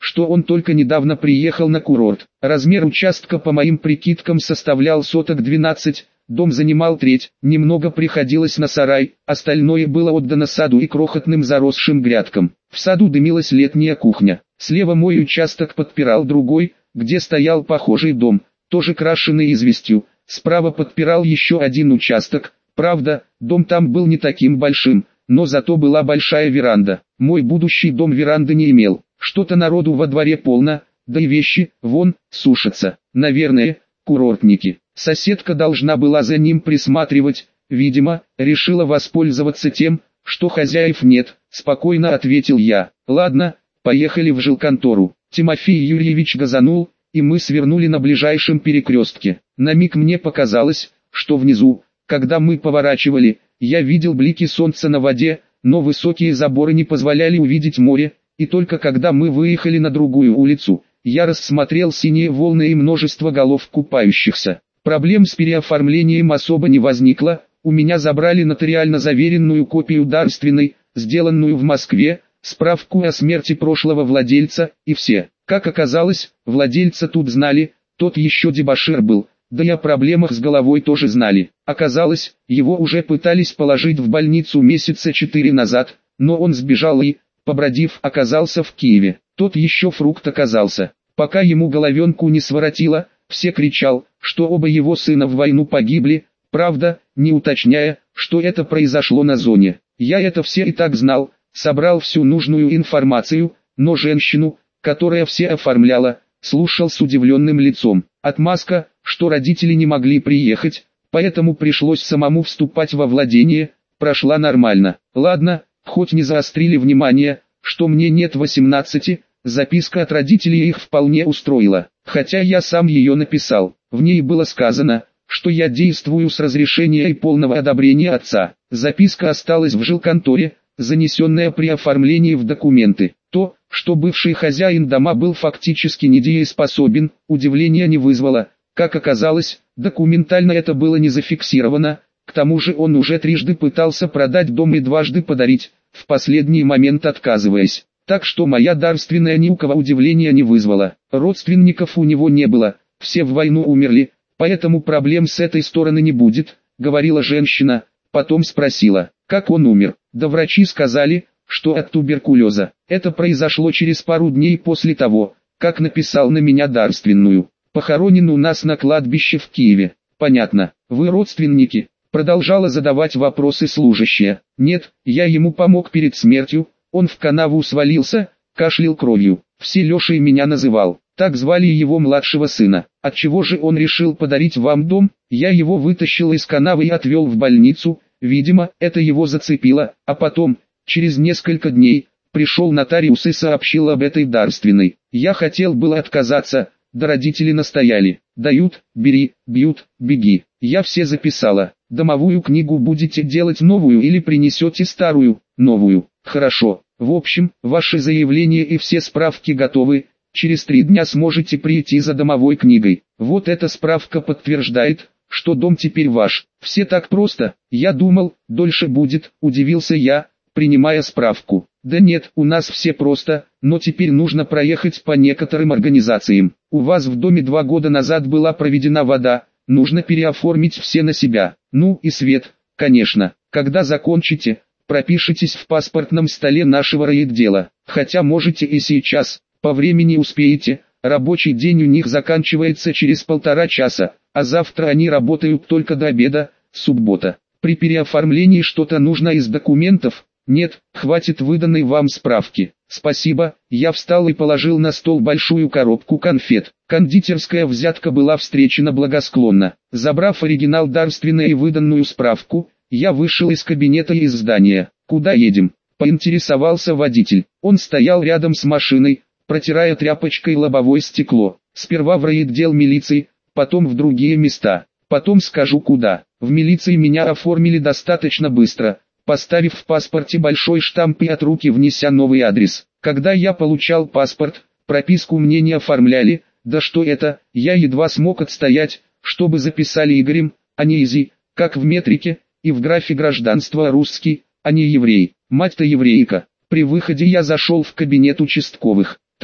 что он только недавно приехал на курорт. Размер участка по моим прикидкам составлял соток двенадцать, дом занимал треть, немного приходилось на сарай, остальное было отдано саду и крохотным заросшим грядкам. В саду дымилась летняя кухня. Слева мой участок подпирал другой, где стоял похожий дом, тоже крашеный известью. Справа подпирал еще один участок, правда, дом там был не таким большим, но зато была большая веранда. Мой будущий дом веранды не имел. Что-то народу во дворе полно, да и вещи, вон, сушатся. Наверное, курортники. Соседка должна была за ним присматривать, видимо, решила воспользоваться тем, что хозяев нет, спокойно ответил я. Ладно, поехали в жилконтору. Тимофей Юрьевич газанул, и мы свернули на ближайшем перекрестке. На миг мне показалось, что внизу, когда мы поворачивали, я видел блики солнца на воде, но высокие заборы не позволяли увидеть море, и только когда мы выехали на другую улицу, я рассмотрел синие волны и множество голов купающихся. Проблем с переоформлением особо не возникло, у меня забрали нотариально заверенную копию дарственной, сделанную в Москве, справку о смерти прошлого владельца, и все. Как оказалось, владельца тут знали, тот еще дебошир был, да и о проблемах с головой тоже знали. Оказалось, его уже пытались положить в больницу месяца четыре назад, но он сбежал и, побродив, оказался в Киеве. Тот еще фрукт оказался. Пока ему головенку не своротило, все кричал, что оба его сына в войну погибли, правда, не уточняя, что это произошло на зоне. Я это все и так знал, собрал всю нужную информацию, но женщину, которая все оформляла, слушал с удивленным лицом. Отмазка, что родители не могли приехать, поэтому пришлось самому вступать во владение, прошла нормально. Ладно, хоть не заострили внимание, что мне нет восемнадцати, записка от родителей их вполне устроила. Хотя я сам ее написал. В ней было сказано, что я действую с разрешения и полного одобрения отца. Записка осталась в жилконторе, занесенная при оформлении в документы. То, что бывший хозяин дома был фактически недееспособен, удивления не вызвало. Как оказалось, документально это было не зафиксировано, к тому же он уже трижды пытался продать дом и дважды подарить, в последний момент отказываясь. Так что моя дарственная ни у кого удивления не вызвала. Родственников у него не было, все в войну умерли, поэтому проблем с этой стороны не будет, говорила женщина, потом спросила, как он умер. Да врачи сказали, что от туберкулеза. Это произошло через пару дней после того, как написал на меня дарственную. Похоронен у нас на кладбище в Киеве. Понятно, вы родственники? Продолжала задавать вопросы служащая. Нет, я ему помог перед смертью, он в канаву свалился, кашлял кровью. Все Лешей меня называл. Так звали его младшего сына. Отчего же он решил подарить вам дом? Я его вытащил из канавы и отвел в больницу. Видимо, это его зацепило, а потом, через несколько дней, пришел нотариус и сообщил об этой дарственной. Я хотел было отказаться, да родители настояли. Дают, бери, бьют, беги. Я все записала. Домовую книгу будете делать новую или принесете старую? Новую. Хорошо. В общем, ваше заявление и все справки готовы. Через три дня сможете прийти за домовой книгой. Вот эта справка подтверждает, что дом теперь ваш. Все так просто. Я думал, дольше будет, удивился я, принимая справку. Да нет, у нас все просто, но теперь нужно проехать по некоторым организациям. У вас в доме два года назад была проведена вода, нужно переоформить все на себя. Ну и свет, конечно. Когда закончите, пропишитесь в паспортном столе нашего райотдела. Хотя можете и сейчас, по времени успеете, рабочий день у них заканчивается через полтора часа, а завтра они работают только до обеда, суббота. При переоформлении что-то нужно из документов? Нет, хватит выданной вам справки. Спасибо, я встал и положил на стол большую коробку конфет. Кондитерская взятка была встречена благосклонно. Забрав оригинал дарственной и выданную справку, я вышел из кабинета и из здания. Куда едем? Поинтересовался водитель. Он стоял рядом с машиной, протирая тряпочкой лобовое стекло. Сперва в райотдел милиции, потом в другие места. Потом скажу куда. В милиции меня оформили достаточно быстро, поставив в паспорте большой штамп и от руки внеся новый адрес. Когда я получал паспорт, прописку мне не оформляли, да что это, я едва смог отстоять, чтобы записали Игорем, а не Изи, как в метрике, и в графе гражданства русский, а не еврей. Мать-то еврейка. При выходе я зашел в кабинет участковых. Того,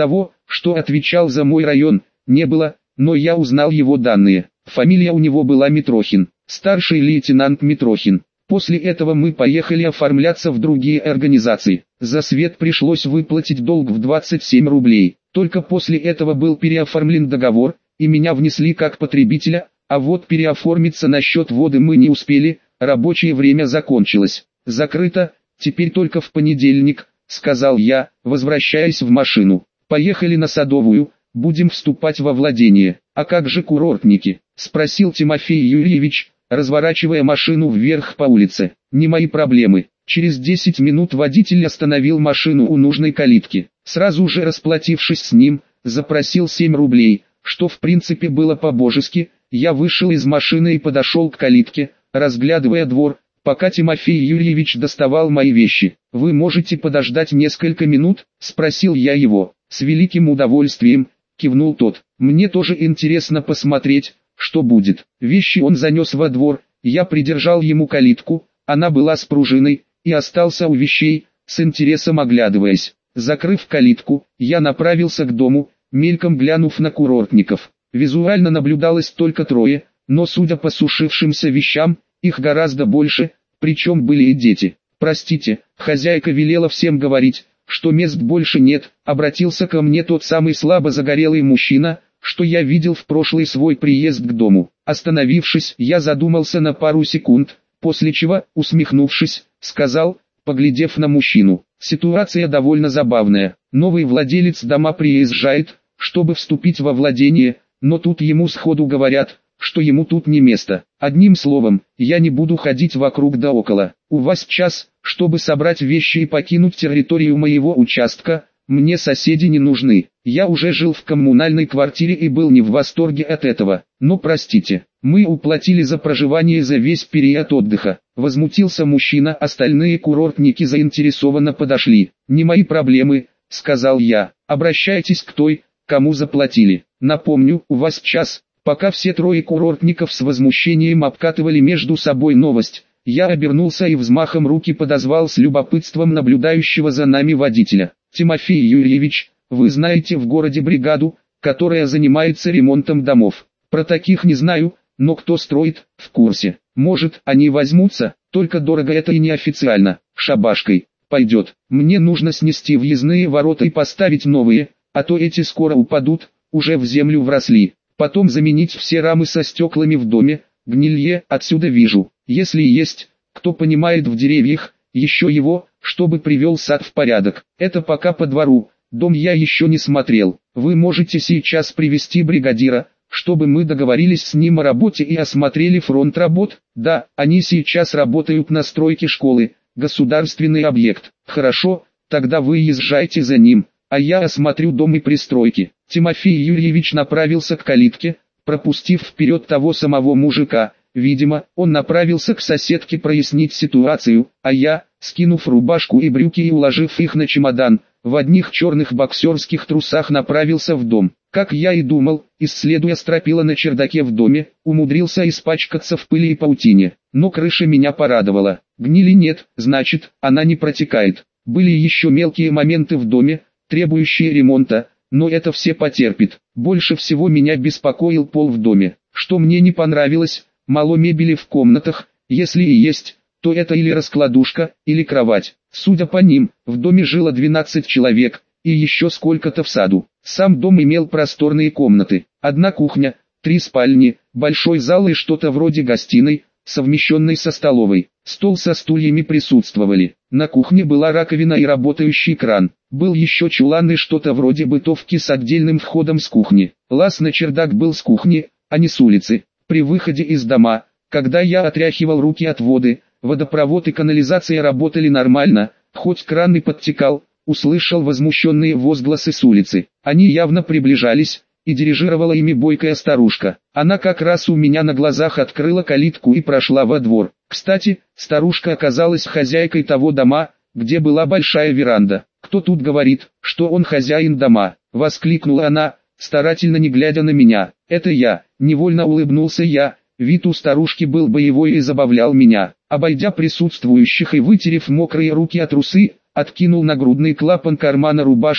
что отвечал за мой район, не было, но я узнал его данные. Фамилия у него была Митрохин, старший лейтенант Митрохин. После этого мы поехали оформляться в другие организации. За свет пришлось выплатить долг в двадцать семь рублей. Только после этого был переоформлен договор, и меня внесли как потребителя, а вот переоформиться на счет воды мы не успели, рабочее время закончилось. Закрыто, теперь только в понедельник, сказал я, возвращаясь в машину. Поехали на Садовую, будем вступать во владение. А как же курортники? Спросил Тимофей Юрьевич, разворачивая машину вверх по улице. Не мои проблемы. Через десять минут водитель остановил машину у нужной калитки. Сразу же расплатившись с ним, запросил семь рублей, что в принципе было по-божески. Я вышел из машины и подошел к калитке, разглядывая двор, пока Тимофей Юрьевич доставал мои вещи. «Вы можете подождать несколько минут?» – спросил я его. «С великим удовольствием», – кивнул тот. «Мне тоже интересно посмотреть, что будет». Вещи он занес во двор, я придержал ему калитку, она была с пружиной, и остался у вещей, с интересом оглядываясь. Закрыв калитку, я направился к дому, мельком глянув на курортников. Визуально наблюдалось только трое, но судя по сушившимся вещам, их гораздо больше, причем были и дети. «Простите, хозяйка велела всем говорить, что мест больше нет», обратился ко мне тот самый слабо загорелый мужчина, что я видел в прошлый свой приезд к дому. Остановившись, я задумался на пару секунд, после чего, усмехнувшись, сказал, поглядев на мужчину: «Ситуация довольно забавная. Новый владелец дома приезжает, чтобы вступить во владение, но тут ему сходу говорят, что ему тут не место. Одним словом, я не буду ходить вокруг да около. У вас час, чтобы собрать вещи и покинуть территорию моего участка. Мне соседи не нужны. Я уже жил в коммунальной квартире и был не в восторге от этого. Но простите, мы уплатили за проживание за весь период отдыха». Возмутился мужчина, остальные курортники заинтересованно подошли. «Не мои проблемы», — сказал я. «Обращайтесь к той, кому заплатили. Напомню, у вас час». Пока все трое курортников с возмущением обкатывали между собой новость, я обернулся и взмахом руки подозвал с любопытством наблюдающего за нами водителя. «Тимофей Юрьевич, вы знаете в городе бригаду, которая занимается ремонтом домов? Про таких не знаю, но кто строит, в курсе. Может, они возьмутся, только дорого это и неофициально. Шабашкой пойдет. Мне нужно снести въездные ворота и поставить новые, а то эти скоро упадут, уже в землю вросли. Потом заменить все рамы со стеклами в доме, гнилье отсюда вижу. Если есть, кто понимает в деревьях, еще его, чтобы привел сад в порядок. Это пока по двору, дом я еще не смотрел. Вы можете сейчас привести бригадира, чтобы мы договорились с ним о работе и осмотрели фронт работ. Да, они сейчас работают на стройке школы, государственный объект. Хорошо, тогда вы езжайте за ним, а я осмотрю дом и пристройки». Тимофей Юрьевич направился к калитке, пропустив вперед того самого мужика. Видимо, он направился к соседке прояснить ситуацию, а я, скинув рубашку и брюки и уложив их на чемодан, в одних черных боксерских трусах направился в дом. Как я и думал, исследуя стропила на чердаке в доме, умудрился испачкаться в пыли и паутине. Но крыша меня порадовала. Гнили нет, значит, она не протекает. Были еще мелкие моменты в доме, требующие ремонта, но это все потерпит. Больше всего меня беспокоил пол в доме. Что мне не понравилось, мало мебели в комнатах, если и есть, то это или раскладушка, или кровать. Судя по ним, в доме жило двенадцать человек, и еще сколько-то в саду. Сам дом имел просторные комнаты, одна кухня, три спальни, большой зал и что-то вроде гостиной, совмещенной со столовой. Стол со стульями присутствовали. На кухне была раковина и работающий кран. Был еще чулан и что-то вроде бытовки с отдельным входом с кухни. Лаз на чердак был с кухни, а не с улицы. При выходе из дома, когда я отряхивал руки от воды, водопровод и канализация работали нормально, хоть кран и подтекал, услышал возмущенные возгласы с улицы. Они явно приближались, и дирижировала ими бойкая старушка. Она как раз у меня на глазах открыла калитку и прошла во двор. Кстати, старушка оказалась хозяйкой того дома, где была большая веранда. «Кто тут говорит, что он хозяин дома?» — воскликнула она, старательно не глядя на меня. «Это я», — невольно улыбнулся я, вид у старушки был боевой и забавлял меня. Обойдя присутствующих и вытерев мокрые руки от трусы, откинул нагрудный клапан кармана рубашки,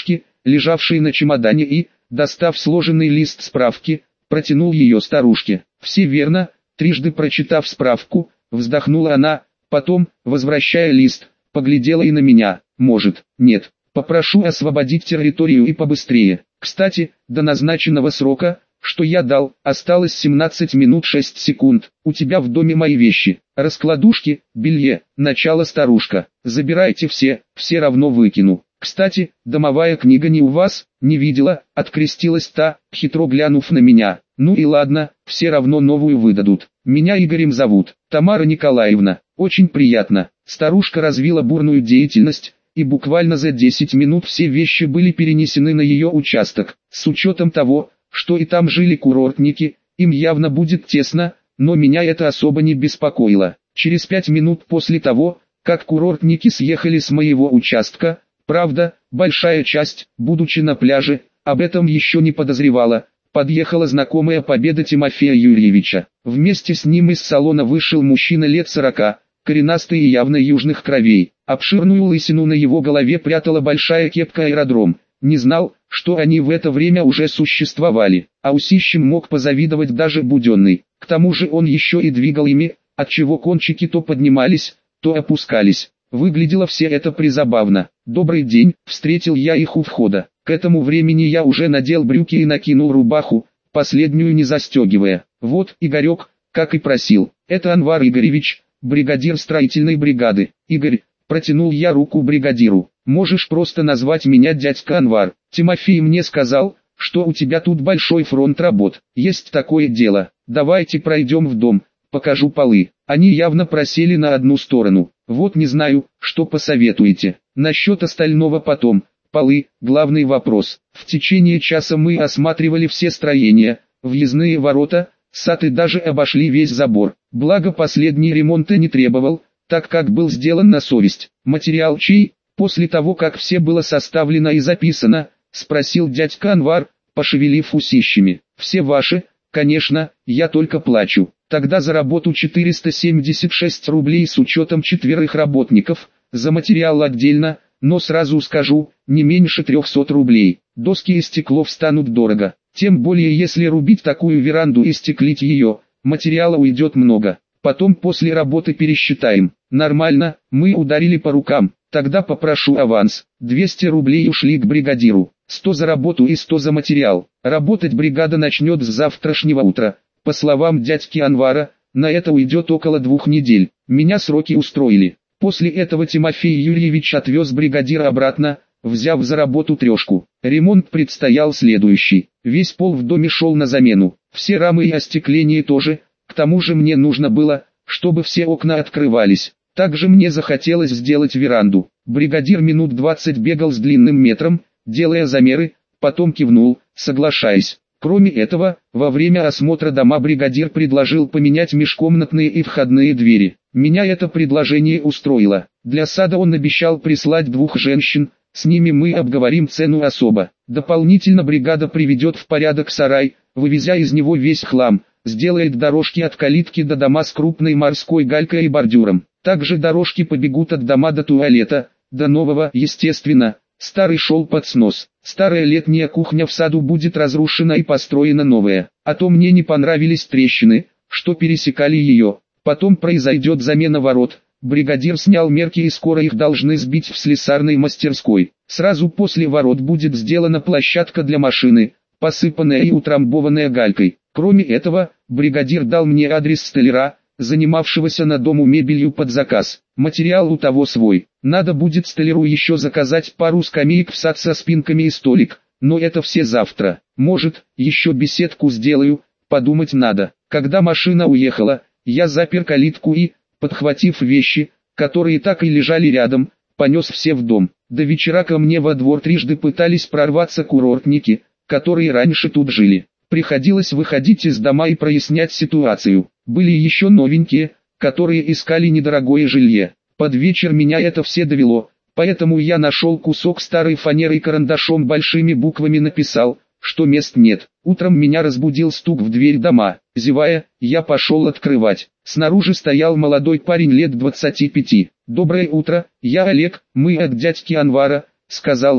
лежавшей на чемодане и, достав сложенный лист справки, протянул ее старушке. «Все верно», трижды прочитав справку, вздохнула она, потом, возвращая лист, поглядела и на меня. «Может, нет, попрошу освободить территорию и побыстрее. Кстати, до назначенного срока, что я дал, осталось семнадцать минут шесть секунд. У тебя в доме мои вещи, раскладушки, белье, начало старушка. Забирайте все, все равно выкину. Кстати, домовая книга не у вас?» «Не видела», открестилась та, хитро глянув на меня. «Ну и ладно, все равно новую выдадут. Меня Игорем зовут, Тамара Николаевна, очень приятно». Старушка развила бурную деятельность, и буквально за десять минут все вещи были перенесены на ее участок. С учетом того, что и там жили курортники, им явно будет тесно, но меня это особо не беспокоило. Через пять минут после того, как курортники съехали с моего участка, правда, большая часть, будучи на пляже, об этом еще не подозревала, подъехала знакомая Победа Тимофея Юрьевича. Вместе с ним из салона вышел мужчина лет сорока, коренастый и явно южных кровей. Обширную лысину на его голове прятала большая кепка аэродром. Не знал, что они в это время уже существовали, а усищем мог позавидовать даже Буденный. К тому же он еще и двигал ими, отчего кончики то поднимались, то опускались. Выглядело все это призабавно. «Добрый день», встретил я их у входа. К этому времени я уже надел брюки и накинул рубаху, последнюю не застегивая. «Вот, Игорек, как и просил, это Анвар Игоревич, бригадир строительной бригады». «Игорь», протянул я руку бригадиру, «можешь просто назвать меня дядька Анвар. Тимофей мне сказал, что у тебя тут большой фронт работ. Есть такое дело. Давайте пройдем в дом, покажу полы». Они явно просели на одну сторону. «Вот не знаю, что посоветуете. Насчет остального потом. Полы – главный вопрос». В течение часа мы осматривали все строения, въездные ворота, сад и даже обошли весь забор. Благо последний ремонта не требовал, так как был сделан на совесть. «Материал чей?» После того, как все было составлено и записано, спросил дядька Анвар, пошевелив усищами. «Все ваши, конечно, я только плачу». «Тогда за работу четыреста семьдесят шесть рублей с учетом четверых работников, за материал отдельно, но сразу скажу, не меньше трехсот рублей. Доски и стекло встанут дорого, тем более если рубить такую веранду и стеклить ее, материала уйдет много. Потом после работы пересчитаем». «Нормально», мы ударили по рукам. «Тогда попрошу аванс». двести рублей ушли к бригадиру, сто за работу и сто за материал. Работать бригада начнет с завтрашнего утра. По словам дядьки Анвара, на это уйдет около двух недель. Меня сроки устроили. После этого Тимофей Юрьевич отвез бригадира обратно, взяв за работу трешку. Ремонт предстоял следующий. Весь пол в доме шел на замену. Все рамы и остекление тоже. К тому же мне нужно было, чтобы все окна открывались. Также мне захотелось сделать веранду. Бригадир минут двадцать бегал с длинным метром, делая замеры, потом кивнул, соглашаясь. Кроме этого, во время осмотра дома бригадир предложил поменять межкомнатные и входные двери. Меня это предложение устроило. Для сада он обещал прислать двух женщин, с ними мы обговорим цену особо. Дополнительно бригада приведет в порядок сарай, вывезя из него весь хлам, сделает дорожки от калитки до дома с крупной морской галькой и бордюром. Также дорожки побегут от дома до туалета, до нового, естественно. Старый шел под снос. Старая летняя кухня в саду будет разрушена и построена новая. А то мне не понравились трещины, что пересекали ее. Потом произойдет замена ворот. Бригадир снял мерки и скоро их должны сбить в слесарной мастерской. Сразу после ворот будет сделана площадка для машины, посыпанная и утрамбованная галькой. Кроме этого, бригадир дал мне адрес столяра, занимавшегося на дому мебелью под заказ. Материал у того свой. Надо будет столяру еще заказать пару скамеек в сад со спинками и столик, но это все завтра. Может, еще беседку сделаю, подумать надо. Когда машина уехала, я запер калитку и, подхватив вещи, которые так и лежали рядом, понес все в дом. До вечера ко мне во двор трижды пытались прорваться курортники, которые раньше тут жили. Приходилось выходить из дома и прояснять ситуацию. Были еще новенькие, которые искали недорогое жилье. Под вечер меня это все довело, поэтому я нашел кусок старой фанеры и карандашом большими буквами написал, что мест нет. Утром меня разбудил стук в дверь дома. Зевая, я пошел открывать. Снаружи стоял молодой парень лет двадцати пяти. «Доброе утро, я Олег, мы от дядьки Анвара», — сказал он.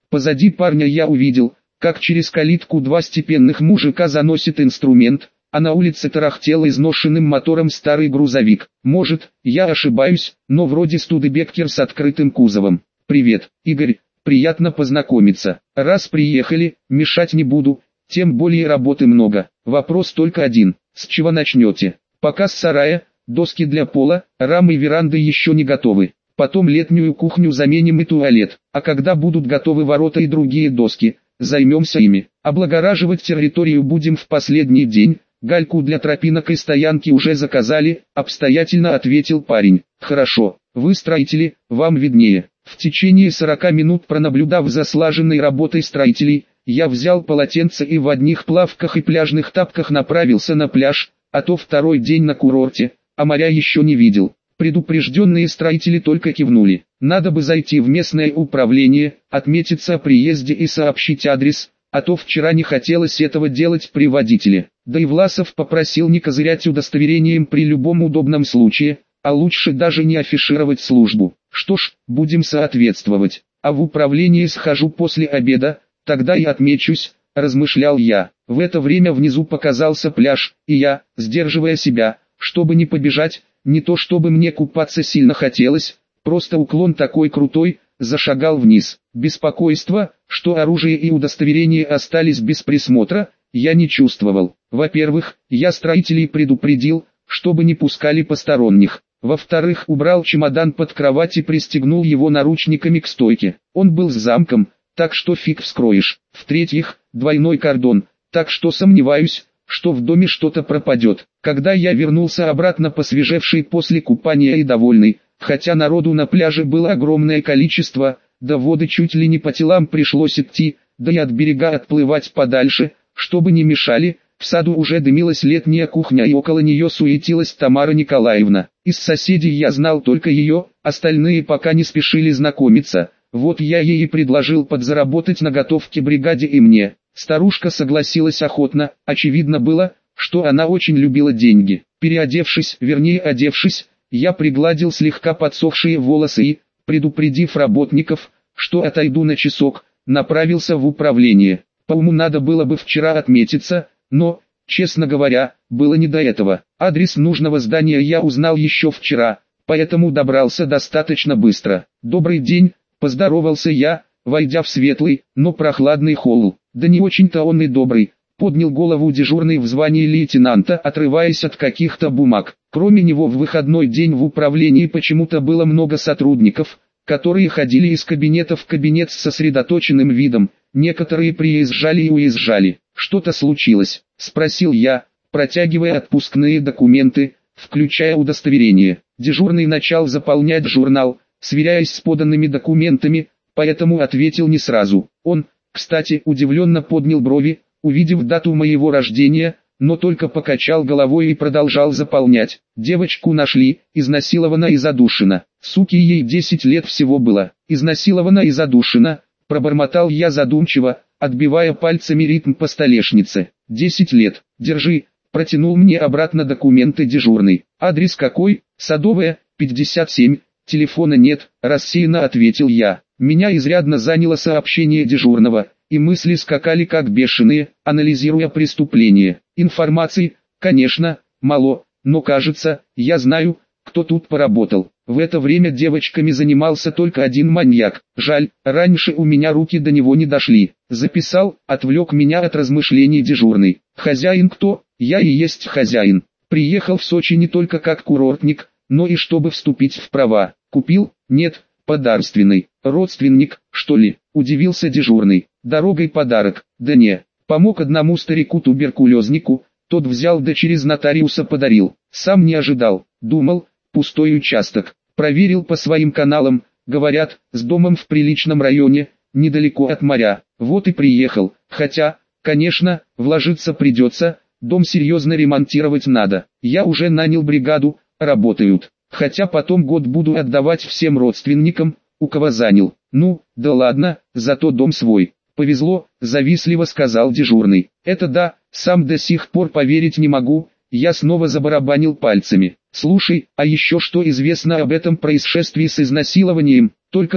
Позади парня я увидел, как через калитку два степенных мужика заносит инструмент, а на улице тарахтел изношенным мотором старый грузовик. Может, я ошибаюсь, но вроде Студебеккер с открытым кузовом. «Привет, Игорь, приятно познакомиться. Раз приехали, мешать не буду, тем более работы много. Вопрос только один, с чего начнете? Пока с сарая, доски для пола, рамы веранды еще не готовы. Потом летнюю кухню заменим и туалет, а когда будут готовы ворота и другие доски, займемся ими. Облагораживать территорию будем в последний день. Гальку для тропинок и стоянки уже заказали, обстоятельно ответил парень. Хорошо, вы строители, вам виднее. В течение сорока минут, пронаблюдав за слаженной работой строителей, я взял полотенце и в одних плавках и пляжных тапках направился на пляж, а то второй день на курорте, а моря еще не видел. Предупрежденные строители только кивнули. Надо бы зайти в местное управление, отметиться о приезде и сообщить адрес, а то вчера не хотелось этого делать при водителе. Да и Власов попросил не козырять удостоверением при любом удобном случае, а лучше даже не афишировать службу. Что ж, будем соответствовать. А в управление схожу после обеда, тогда и отмечусь, размышлял я. В это время внизу показался пляж, и я, сдерживая себя, чтобы не побежать, не то чтобы мне купаться сильно хотелось, просто уклон такой крутой, зашагал вниз. Беспокойство, что оружие и удостоверение остались без присмотра, я не чувствовал. Во-первых, я строителей предупредил, чтобы не пускали посторонних. Во-вторых, убрал чемодан под кровать и пристегнул его наручниками к стойке. Он был с замком, так что фиг вскроешь. В-третьих, двойной кордон, так что сомневаюсь, что в доме что-то пропадет. Когда я вернулся обратно посвежевший после купания и довольный, хотя народу на пляже было огромное количество, до воды чуть ли не по телам пришлось идти, да и от берега отплывать подальше, чтобы не мешали. В саду уже дымилась летняя кухня и около нее суетилась Тамара Николаевна. Из соседей я знал только ее, остальные пока не спешили знакомиться. Вот я ей и предложил подзаработать на готовке бригаде и мне. Старушка согласилась охотно, очевидно было, что она очень любила деньги. Переодевшись, вернее одевшись, я пригладил слегка подсохшие волосы и, предупредив работников, что отойду на часок, направился в управление. По уму надо было бы вчера отметиться, но, честно говоря, было не до этого. Адрес нужного здания я узнал еще вчера, поэтому добрался достаточно быстро. «Добрый день», — поздоровался я, войдя в светлый, но прохладный холл. «Да не очень-то он и добрый», — поднял голову дежурный в звании лейтенанта, отрываясь от каких-то бумаг. Кроме него в выходной день в управлении почему-то было много сотрудников, которые ходили из кабинета в кабинет с сосредоточенным видом, некоторые приезжали и уезжали. «Что-то случилось?» — спросил я, протягивая отпускные документы, включая удостоверение. Дежурный начал заполнять журнал, сверяясь с поданными документами, поэтому ответил не сразу. Он, кстати, удивленно поднял брови, увидев дату моего рождения, но только покачал головой и продолжал заполнять. Девочку нашли, изнасилована и задушена. Суке ей десять лет всего было. Изнасилована и задушена, пробормотал я задумчиво, отбивая пальцами ритм по столешнице. «Десять лет, держи», протянул мне обратно документы дежурный. «Адрес какой?» «Садовая, пятьдесят семь, телефона нет», рассеянно ответил я. Меня изрядно заняло сообщение дежурного, и мысли скакали как бешеные, анализируя преступление. Информации, конечно, мало, но кажется, я знаю, кто тут поработал. В это время девочками занимался только один маньяк. Жаль, раньше у меня руки до него не дошли. Записал, отвлек меня от размышлений дежурный. «Хозяин кто?» «Я и есть хозяин. Приехал в Сочи не только как курортник, но и чтобы вступить в права. Купил? Нет, подарственный. Родственник, что ли?» Удивился дежурный. «Дорогой подарок». «Да не, помог одному старику-туберкулезнику, тот взял да через нотариуса подарил. Сам не ожидал, думал, пустой участок. Проверил по своим каналам, говорят, с домом в приличном районе, недалеко от моря. Вот и приехал, хотя, конечно, вложиться придется, дом серьезно ремонтировать надо. Я уже нанял бригаду, работают. Хотя потом год буду отдавать всем родственникам, у кого занял. Ну, да ладно, зато дом свой. Повезло, завистливо сказал дежурный. Это да, сам до сих пор поверить не могу. Я снова забарабанил пальцами. «Слушай, а еще что известно об этом происшествии с изнасилованием?» «Только то,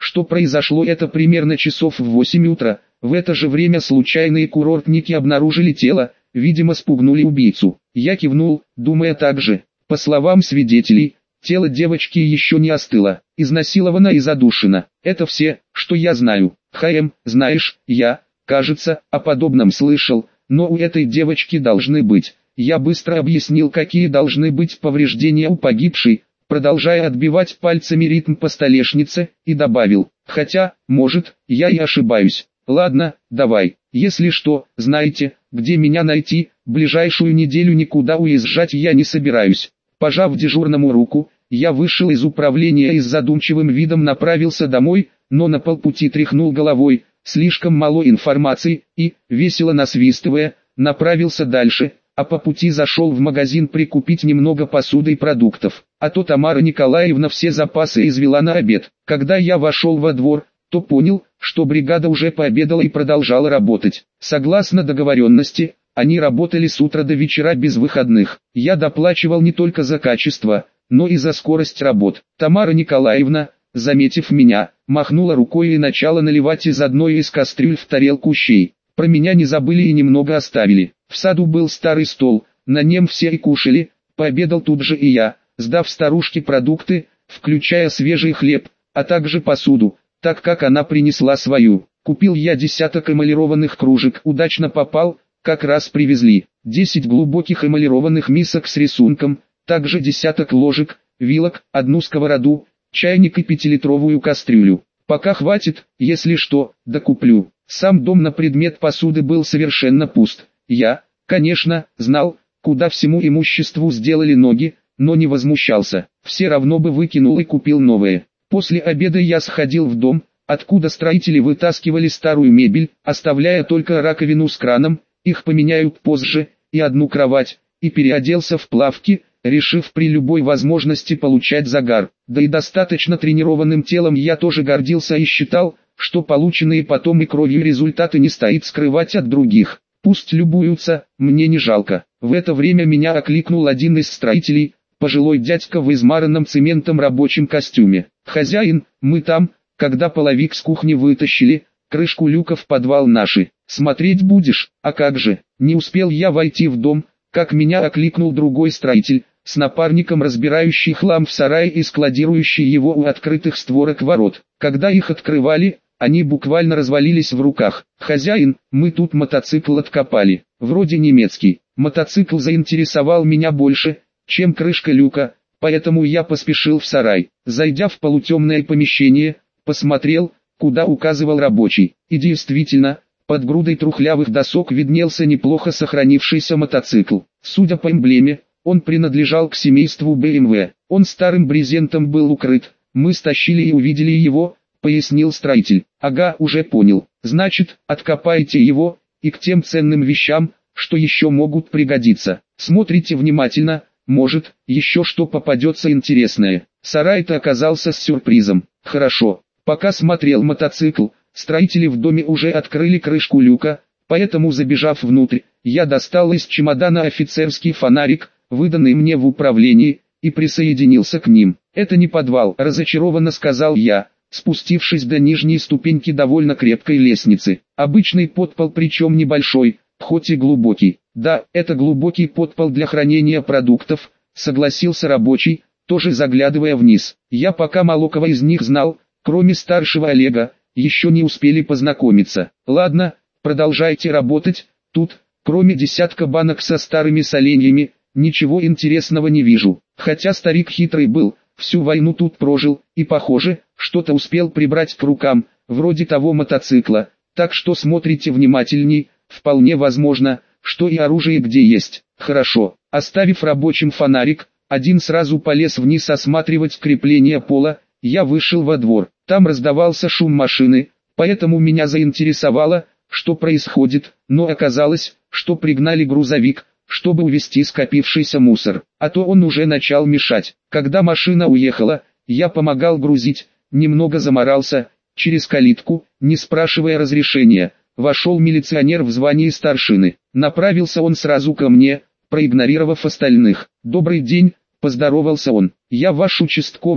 что произошло это примерно часов в восемь утра. В это же время случайные курортники обнаружили тело, видимо спугнули убийцу. Я кивнул, думая так же. По словам свидетелей, тело девочки еще не остыло, изнасиловано и задушено. Это все, что я знаю. Хэм, знаешь, я, кажется, о подобном слышал, но у этой девочки должны быть. Я быстро объяснил, какие должны быть повреждения у погибшей, продолжая отбивать пальцами ритм по столешнице, и добавил, хотя, может, я и ошибаюсь. Ладно, давай, если что, знаете, где меня найти, ближайшую неделю никуда уезжать я не собираюсь. Пожав дежурному руку, я вышел из управления и с задумчивым видом направился домой, но на полпути тряхнул головой, слишком мало информации, и, весело насвистывая, направился дальше, а по пути зашел в магазин прикупить немного посуды и продуктов, а то Тамара Николаевна все запасы извела на обед. Когда я вошел во двор, то понял, что бригада уже пообедала и продолжала работать. Согласно договоренности, они работали с утра до вечера без выходных. Я доплачивал не только за качество, но и за скорость работ. Тамара Николаевна, заметив меня, махнула рукой и начала наливать из одной из кастрюль в тарелку щей. Про меня не забыли и немного оставили. В саду был старый стол, на нем все и кушали, пообедал тут же и я, сдав старушке продукты, включая свежий хлеб, а также посуду, так как она принесла свою. Купил я десяток эмалированных кружек, удачно попал, как раз привезли. десять глубоких эмалированных мисок с рисунком, также десяток ложек, вилок, одну сковороду, чайник и пятилитровую кастрюлю. Пока хватит, если что, докуплю. Сам дом на предмет посуды был совершенно пуст. Я, конечно, знал, куда всему имуществу сделали ноги, но не возмущался. Все равно бы выкинул и купил новое. После обеда я сходил в дом, откуда строители вытаскивали старую мебель, оставляя только раковину с краном, их поменяют позже, и одну кровать, и переоделся в плавки, решив при любой возможности получать загар. Да и достаточно тренированным телом я тоже гордился и считал, что полученные потом и кровью результаты не стоит скрывать от других. Пусть любуются, мне не жалко. В это время меня окликнул один из строителей, пожилой дядька в измаранном цементом рабочем костюме. «Хозяин, мы там, когда половик с кухни вытащили, крышку люка в подвал наши. Смотреть будешь?» «А как же?» Не успел я войти в дом, как меня окликнул другой строитель, с напарником разбирающий хлам в сарае и складирующий его у открытых створок ворот. Когда их открывали, они буквально развалились в руках. «Хозяин, мы тут мотоцикл откопали, вроде немецкий». Мотоцикл заинтересовал меня больше, чем крышка люка, поэтому я поспешил в сарай. Зайдя в полутемное помещение, посмотрел, куда указывал рабочий. И действительно, под грудой трухлявых досок виднелся неплохо сохранившийся мотоцикл. Судя по эмблеме, он принадлежал к семейству бэ эм вэ. Он старым брезентом был укрыт. Мы стащили и увидели его, пояснил строитель. Ага, уже понял. Значит, откопайте его, и к тем ценным вещам, что еще могут пригодиться. Смотрите внимательно, может, еще что попадется интересное. Сарай-то оказался с сюрпризом. Хорошо. Пока смотрел мотоцикл, строители в доме уже открыли крышку люка, поэтому, забежав внутрь, я достал из чемодана офицерский фонарик, выданный мне в управлении, и присоединился к ним. «Это не подвал», — разочарованно сказал я, спустившись до нижней ступеньки довольно крепкой лестницы. «Обычный подпол, причем небольшой, хоть и глубокий». «Да, это глубокий подпол для хранения продуктов», — согласился рабочий, тоже заглядывая вниз. «Я пока мало кого из них знал, кроме старшего Олега, еще не успели познакомиться. Ладно, продолжайте работать, тут, кроме десятка банок со старыми соленьями, ничего интересного не вижу». Хотя старик хитрый был, всю войну тут прожил, и похоже, что-то успел прибрать к рукам, вроде того мотоцикла, так что смотрите внимательней, вполне возможно, что и оружие где есть. Хорошо. Оставив рабочим фонарик, один сразу полез вниз осматривать крепление пола, я вышел во двор. Там раздавался шум машины, поэтому меня заинтересовало, что происходит, но оказалось, что пригнали грузовик, чтобы увезти скопившийся мусор, а то он уже начал мешать. Когда машина уехала, я помогал грузить, немного заморался, через калитку, не спрашивая разрешения, вошел милиционер в звании старшины. Направился он сразу ко мне, проигнорировав остальных. «Добрый день», — поздоровался он, — «я ваш участковый,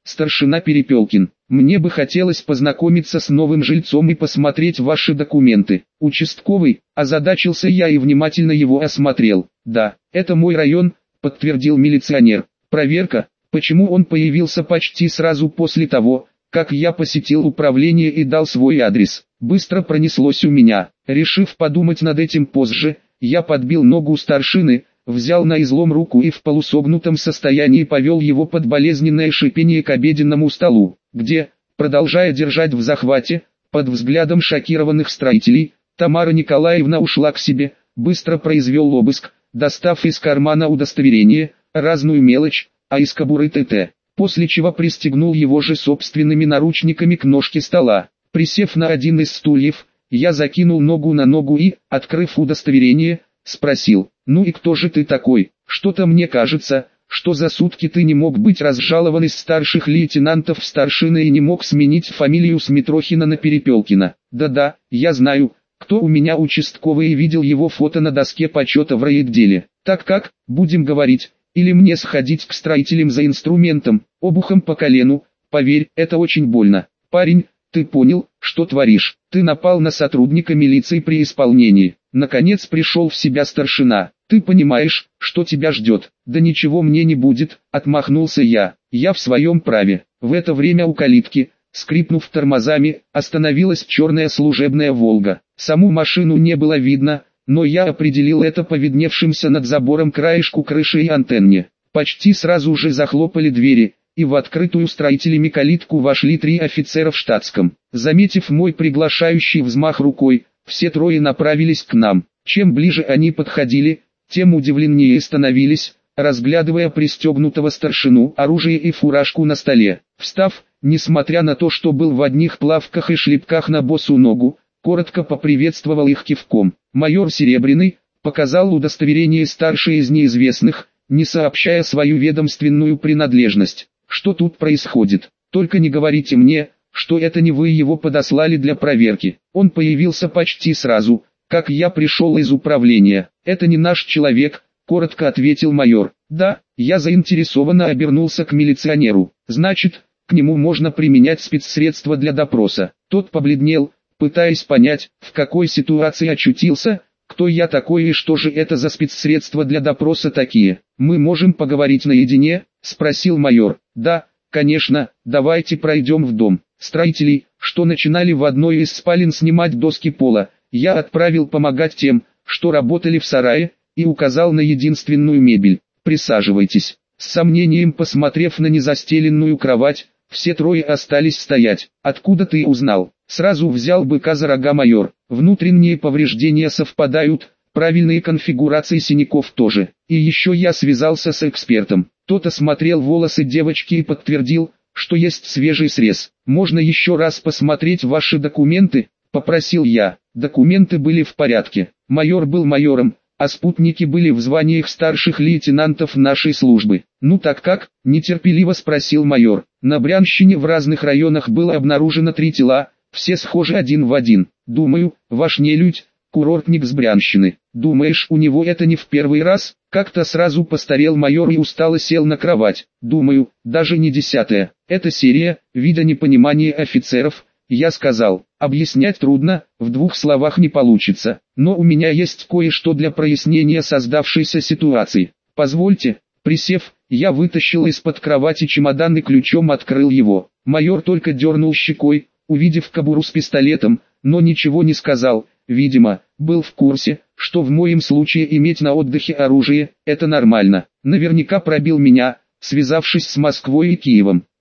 старшина Перепелкин. Мне бы хотелось познакомиться с новым жильцом и посмотреть ваши документы. Участковый, озадачился я и внимательно его осмотрел. Да, это мой район, подтвердил милиционер. Проверка, почему он появился почти сразу после того, как я посетил управление и дал свой адрес. Быстро пронеслось у меня. Решив подумать над этим позже, я подбил ногу старшины, взял на излом руку и в полусогнутом состоянии повел его под болезненное шипение к обеденному столу, где, продолжая держать в захвате, под взглядом шокированных строителей, Тамара Николаевна ушла к себе, быстро произвел обыск, достав из кармана удостоверение, разную мелочь, а из кобуры ТТ, после чего пристегнул его же собственными наручниками к ножке стола. Присев на один из стульев, я закинул ногу на ногу и, открыв удостоверение, спросил: «Ну и кто же ты такой? Что-то мне кажется, что за сутки ты не мог быть разжалован из старших лейтенантов в старшины и не мог сменить фамилию с Митрохина на Перепелкина». «Да-да, я знаю, кто у меня участковый и видел его фото на доске почета в райотделе. Так как, будем говорить, или мне сходить к строителям за инструментом, обухом по колену? Поверь, это очень больно. Парень, ты понял, что творишь? Ты напал на сотрудника милиции при исполнении». Наконец пришел в себя старшина. «Ты понимаешь, что тебя ждет?» «Да ничего мне не будет», — отмахнулся я. «Я в своем праве». В это время у калитки, скрипнув тормозами, остановилась черная служебная «Волга». Саму машину не было видно, но я определил это по видневшимся над забором краешку крыши и антенне. Почти сразу же захлопали двери, и в открытую строителями калитку вошли три офицера в штатском. Заметив мой приглашающий взмах рукой, все трое направились к нам. Чем ближе они подходили, тем удивленнее становились, разглядывая пристегнутого старшину, оружие и фуражку на столе. Встав, несмотря на то, что был в одних плавках и шлепках на босу ногу, коротко поприветствовал их кивком. Майор Серебряный показал удостоверение старший из неизвестных, не сообщая свою ведомственную принадлежность. «Что тут происходит? Только не говорите мне, что это не вы его подослали для проверки. Он появился почти сразу, как я пришел из управления. Это не наш человек», — коротко ответил майор. «Да, я заинтересованно обернулся к милиционеру. Значит, к нему можно применять спецсредства для допроса». Тот побледнел, пытаясь понять, в какой ситуации очутился, кто я такой и что же это за спецсредства для допроса такие. «Мы можем поговорить наедине?» — спросил майор. «Да, конечно, давайте пройдем в дом». Строителей, что начинали в одной из спален снимать доски пола, я отправил помогать тем, что работали в сарае, и указал на единственную мебель. «Присаживайтесь». С сомнением посмотрев на незастеленную кровать, все трое остались стоять. «Откуда ты узнал?» Сразу взял быка за рога майор. «Внутренние повреждения совпадают, правильные конфигурации синяков тоже. И еще я связался с экспертом. Тот осмотрел волосы девочки и подтвердил, что есть свежий срез. «Можно еще раз посмотреть ваши документы?» – попросил я. Документы были в порядке. Майор был майором, а спутники были в званиях старших лейтенантов нашей службы. «Ну так как?» – нетерпеливо спросил майор. «На Брянщине в разных районах было обнаружено три тела, все схожи один в один. Думаю, ваш нелюдь – курортник с Брянщины. Думаешь, у него это не в первый раз?» Как-то сразу постарел майор и устало сел на кровать. «Думаю, даже не десятая. Это серия, вида непонимания офицеров», я сказал. «Объяснять трудно, в двух словах не получится, но у меня есть кое-что для прояснения создавшейся ситуации. Позвольте». Присев, я вытащил из-под кровати чемодан и ключом открыл его. Майор только дернул щекой, увидев кобуру с пистолетом, но ничего не сказал. Видимо, был в курсе, что в моем случае иметь на отдыхе оружие – это нормально. Наверняка пробил меня, связавшись с Москвой и Киевом.